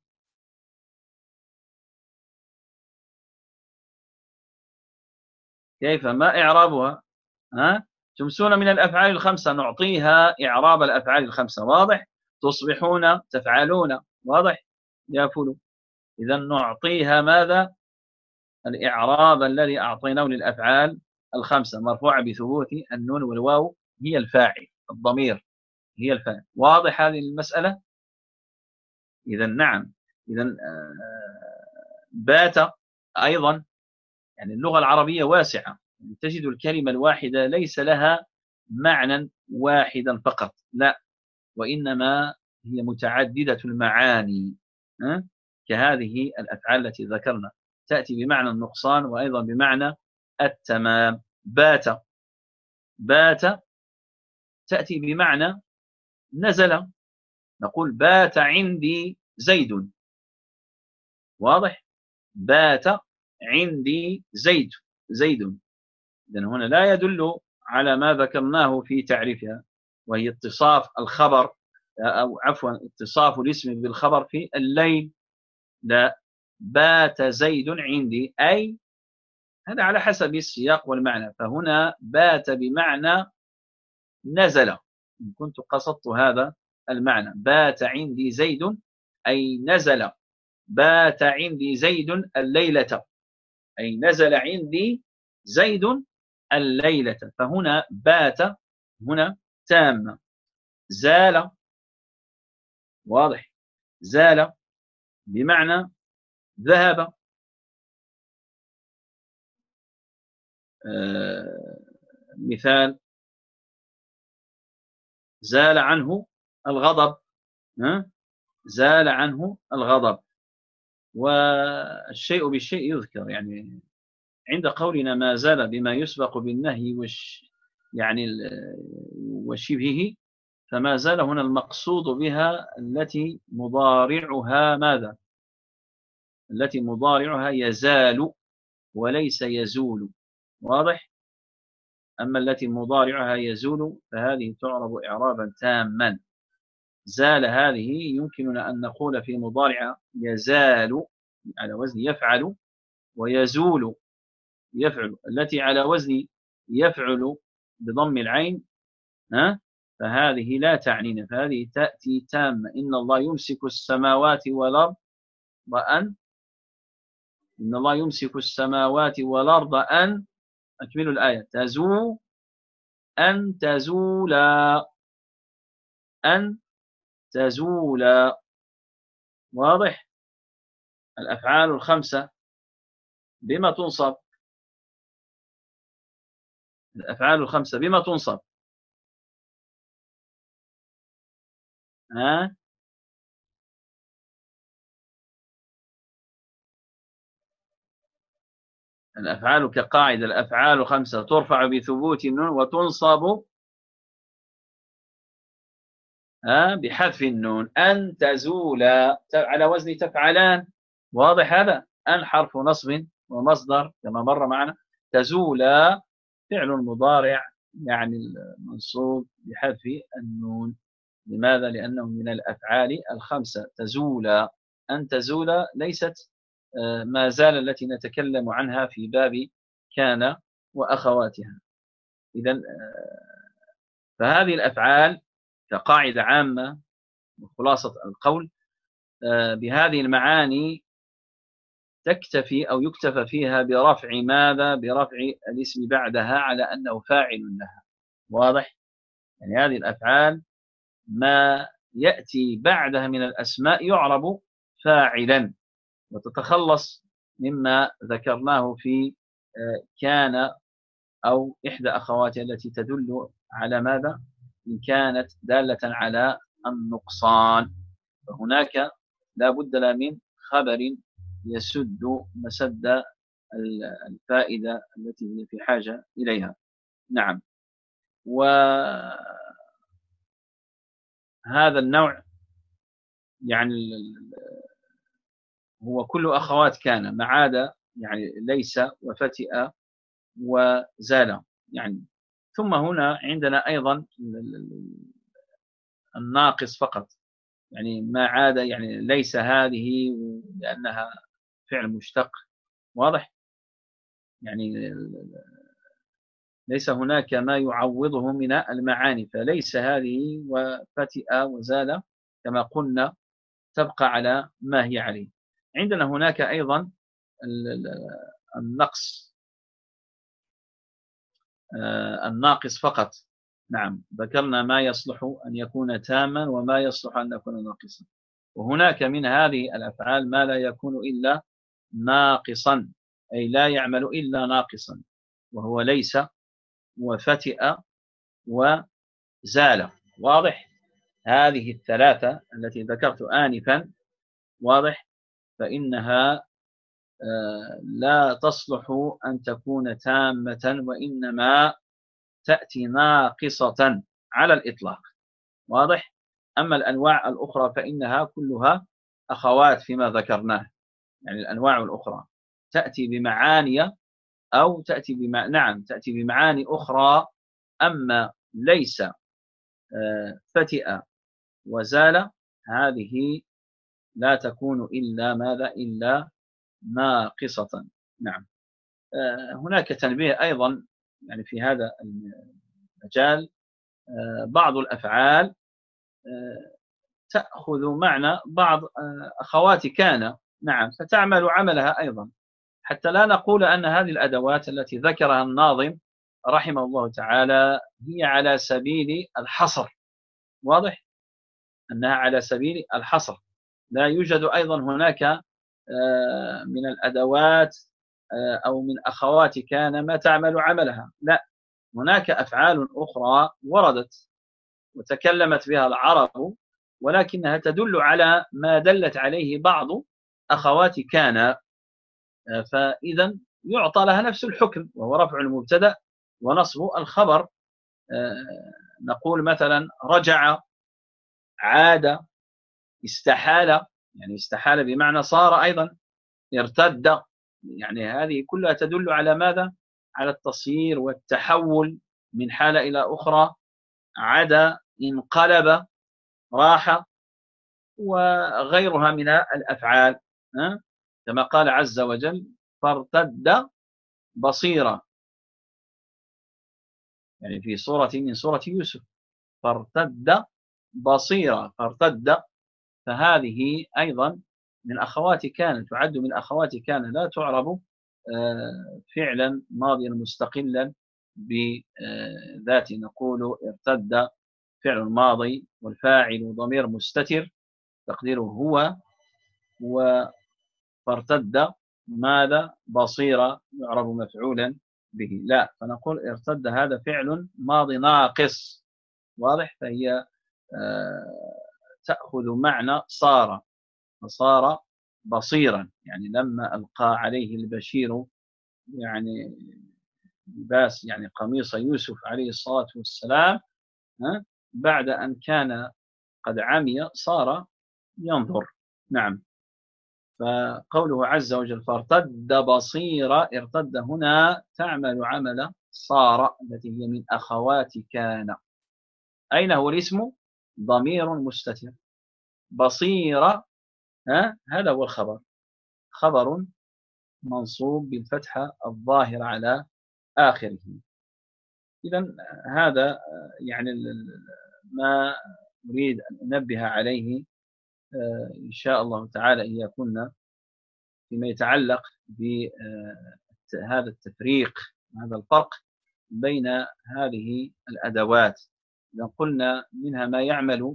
كيف ما إعرابها؟ أه؟ تمسون من الأفعال الخمسة، نعطيها إعراب الأفعال الخمسة. واضح؟ تصبحون تفعلون. واضح يا فلو؟ إذا نعطيها ماذا؟ الإعراب الذي أعطيناه للأفعال الخمسة، مرفوعة بثبوت النون والواو هي الفاعل، الضمير هي الفاعل. واضح هذه المسألة؟ إذا نعم. إذا بات أيضا، يعني اللغة العربية واسعة، تجد الكلمة الواحدة ليس لها معنى واحدا فقط، لا، وإنما هي متعددة المعاني. أه؟ كهذه الأفعال التي ذكرنا، تأتي بمعنى النقصان وأيضا بمعنى التمام. بات بات تأتي بمعنى نزل، نقول بات عندي زيد. واضح؟ بات عندي زيد زيد. إذن هنا لا يدل على ما ذكرناه في تعريفها، وهي اتصاف الخبر، أو عفوا اتصاف الاسم بالخبر في الليل. لا، بات زيد عندي، أي هذا على حسب السياق والمعنى. فهنا بات بمعنى نزل، إن كنت قصدت هذا المعنى. بات عندي زيد أي نزل. بات عندي زيد الليلة، أي نزل عندي زيد الليلة. فهنا بات هنا تامة. زال، واضح، زال بمعنى ذهب. آه مثال: زال عنه الغضب. آه زال عنه الغضب. والشيء بالشيء يذكر، يعني عند قولنا ما زال بما يسبق بالنهي وش يعني وشبهه، فما زال هنا المقصود بها التي مضارعها ماذا؟ التي مضارعها يزال وليس يزول. واضح؟ أما التي مضارعها يزول فهذه تعرب إعرابا تاما. زال هذه يمكننا أن نقول في مضارع يزال على وزن يفعل، ويزول يفعل. التي على وزن يفعل بضم العين ها فهذه لا تعنينا، فهذه تأتي تامة. إن الله يمسك السماوات والأرض وأن إن الله يمسك السماوات والأرض أن أكملوا الآية تزول أن تزولا أن تزولا. واضح؟ الأفعال الخمسة بما تنصب؟ الأفعال الخمسة بما تنصب؟ ها؟ الأفعال كقاعدة، الأفعال خمسة ترفع بثبوت النون وتنصب ها بحذف النون. أن تزولا على وزن تفعلان. واضح هذا؟ أن حرف نصب ومصدر كما مر معنا. تزولا فعل مضارع يعني المنصوب بحذف النون. لماذا؟ لأنه من الأفعال الخمسة. تزولا، أن تزولا ليست ما زال التي نتكلم عنها في باب كان وأخواتها. إذن فهذه الأفعال كقاعدة عامة وخلاصة القول بهذه المعاني تكتفي أو يكتفى فيها برفع ماذا؟ برفع الاسم بعدها على أنه فاعل لها. واضح؟ يعني هذه الأفعال ما يأتي بعدها من الأسماء يعرب فاعلا، وتتخلص مما ذكرناه في كان أو إحدى أخواتها التي تدل على ماذا؟ إن كانت دالة على النقصان. فهناك لا بد لا من خبر يسد مسد الفائدة التي هي في حاجة إليها. نعم. وهذا النوع يعني هو كل أخوات كان ما عدا يعني ليس وفتئ وزال يعني. ثم هنا عندنا أيضا الناقص فقط، يعني ما عاد يعني ليس هذه لأنها فعل مشتق، واضح؟ يعني ليس هناك ما يعوضه من المعاني، فليس هذه وفتئ وزال كما قلنا تبقى على ما هي عليه. عندنا هناك أيضا النقص الناقص فقط. نعم، ذكرنا ما يصلح أن يكون تاما وما يصلح أن يكون ناقصا، وهناك من هذه الأفعال ما لا يكون إلا ناقصا، أي لا يعمل إلا ناقصا، وهو ليس وفتئ وزال. واضح؟ هذه الثلاثة التي ذكرت آنفا، واضح، فإنها لا تصلح أن تكون تامة، وإنما تأتي ناقصة على الإطلاق. واضح؟ أما الأنواع الأخرى فإنها كلها أخوات فيما ذكرناه، يعني الأنواع الأخرى تأتي بمعاني أو تأتي بمع... نعم تأتي بمعاني أخرى. أما ليس فتئ وزال هذه لا تكون إلا ماذا؟ إلا ناقصة. نعم. هناك تنبيه أيضا يعني في هذا المجال، بعض الأفعال تأخذ معنى بعض أخوات كان، نعم، فتعمل عملها أيضا، حتى لا نقول أن هذه الأدوات التي ذكرها الناظم رحمه الله تعالى هي على سبيل الحصر. واضح؟ أنها على سبيل الحصر. لا يوجد أيضا هناك من الأدوات أو من أخوات كان ما تعمل عملها، لا، هناك أفعال أخرى وردت وتكلمت بها العرب، ولكنها تدل على ما دلت عليه بعض أخوات كان، فإذا يعطى لها نفس الحكم، وهو رفع المبتدأ ونصب الخبر. نقول مثلا رجع، عاد، استحال، يعني استحال بمعنى صار أيضا، ارتد، يعني هذه كلها تدل على ماذا؟ على التصيير والتحول من حالة إلى أخرى. عدا، انقلب، راح، وغيرها من الأفعال، كما قال عز وجل فارتد بصيرا، يعني في سورة من سورة يوسف، فارتد بصيرا، فارتد، فهذه أيضا من أخوات كان، تعد من أخوات كان، لا تعرب فعلا ماضيا مستقلا بذاته. نقول ارتد فعل ماضي والفاعل ضمير مستتر تقديره هو، وفارتد ماذا؟ بصيرة، يعرب مفعولا به. لا، فنقول ارتد هذا فعل ماضي ناقص، واضح، فهي تأخذ معنى صار، فصار بصيرا، يعني لما ألقى عليه البشير يعني لباس يعني قميص يوسف عليه الصلاة والسلام، بعد أن كان قد عمي صار ينظر. نعم. فقوله عز وجل فارتد بصيرا، ارتد هنا تعمل عمل صار التي هي من أخوات كان. أين هو الاسم؟ ضمير مستتر. بصيرا هذا هو الخبر، خبر منصوب بالفتحة الظاهرة على آخره. إذن هذا يعني ما نريد أن ننبه عليه إن شاء الله تعالى، إن كنا فيما يتعلق بهذا التفريق، هذا الفرق بين هذه الأدوات. إذا قلنا منها ما يعمل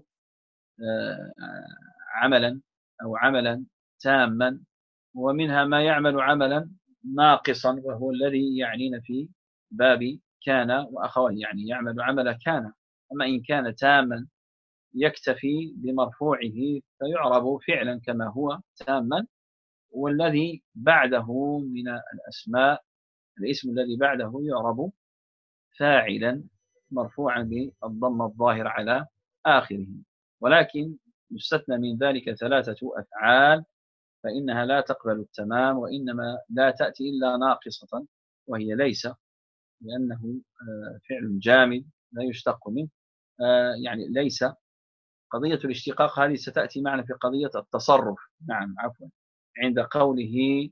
عملا أو عملا تاما، ومنها ما يعمل عملا ناقصا، وهو الذي يعنينا في باب كان وأخوه، يعني يعمل عمل كان. أما إن كان تاما يكتفي بمرفوعه فيعرب فعلا كما هو تاما، والذي بعده من الأسماء الاسم الذي بعده يعرب فاعلا مرفوعا بالضم الظاهر على آخره. ولكن يستثنى من ذلك ثلاثة أفعال فإنها لا تقبل التمام، وإنما لا تأتي إلا ناقصة، وهي ليس، لأنه فعل جامد لا يشتق منه. يعني ليس قضية الاشتقاق هذه ستأتي معنا في قضية التصرف. نعم عفوا، عند قوله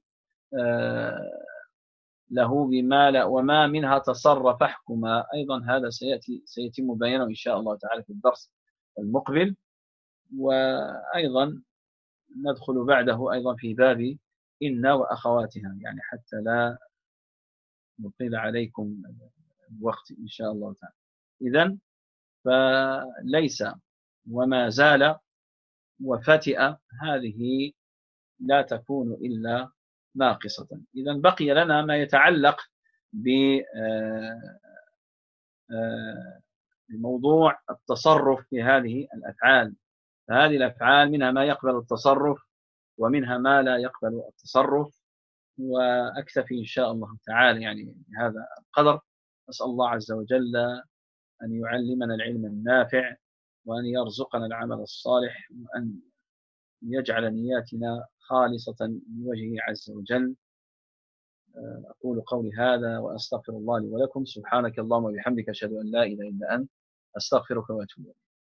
له بما لا وما منها تصرف احكما، أيضا هذا سيأتي سيتم بيانه إن شاء الله تعالى في الدرس المقبل. وأيضا ندخل بعده أيضا في باب إن وأخواتها، يعني حتى لا نطيل عليكم الوقت إن شاء الله تعالى. إذن فليس وما زال وفتئ هذه لا تكون إلا ناقصة. إذن بقي لنا ما يتعلق بموضوع التصرف في هذه الأفعال. فهذه الأفعال منها ما يقبل التصرف ومنها ما لا يقبل التصرف، وأكتفي إن شاء الله تعالى يعني بهذا القدر. أسأل الله عز وجل أن يعلمنا العلم النافع، وأن يرزقنا العمل الصالح، وأن يجعل نياتنا خالصة لوجهه عز وجل. أقول قولي هذا وأستغفر الله لي ولكم. سبحانك اللهم وبحمدك أشهد أن لا إله إلا أنت أستغفرك وأتوب إليك.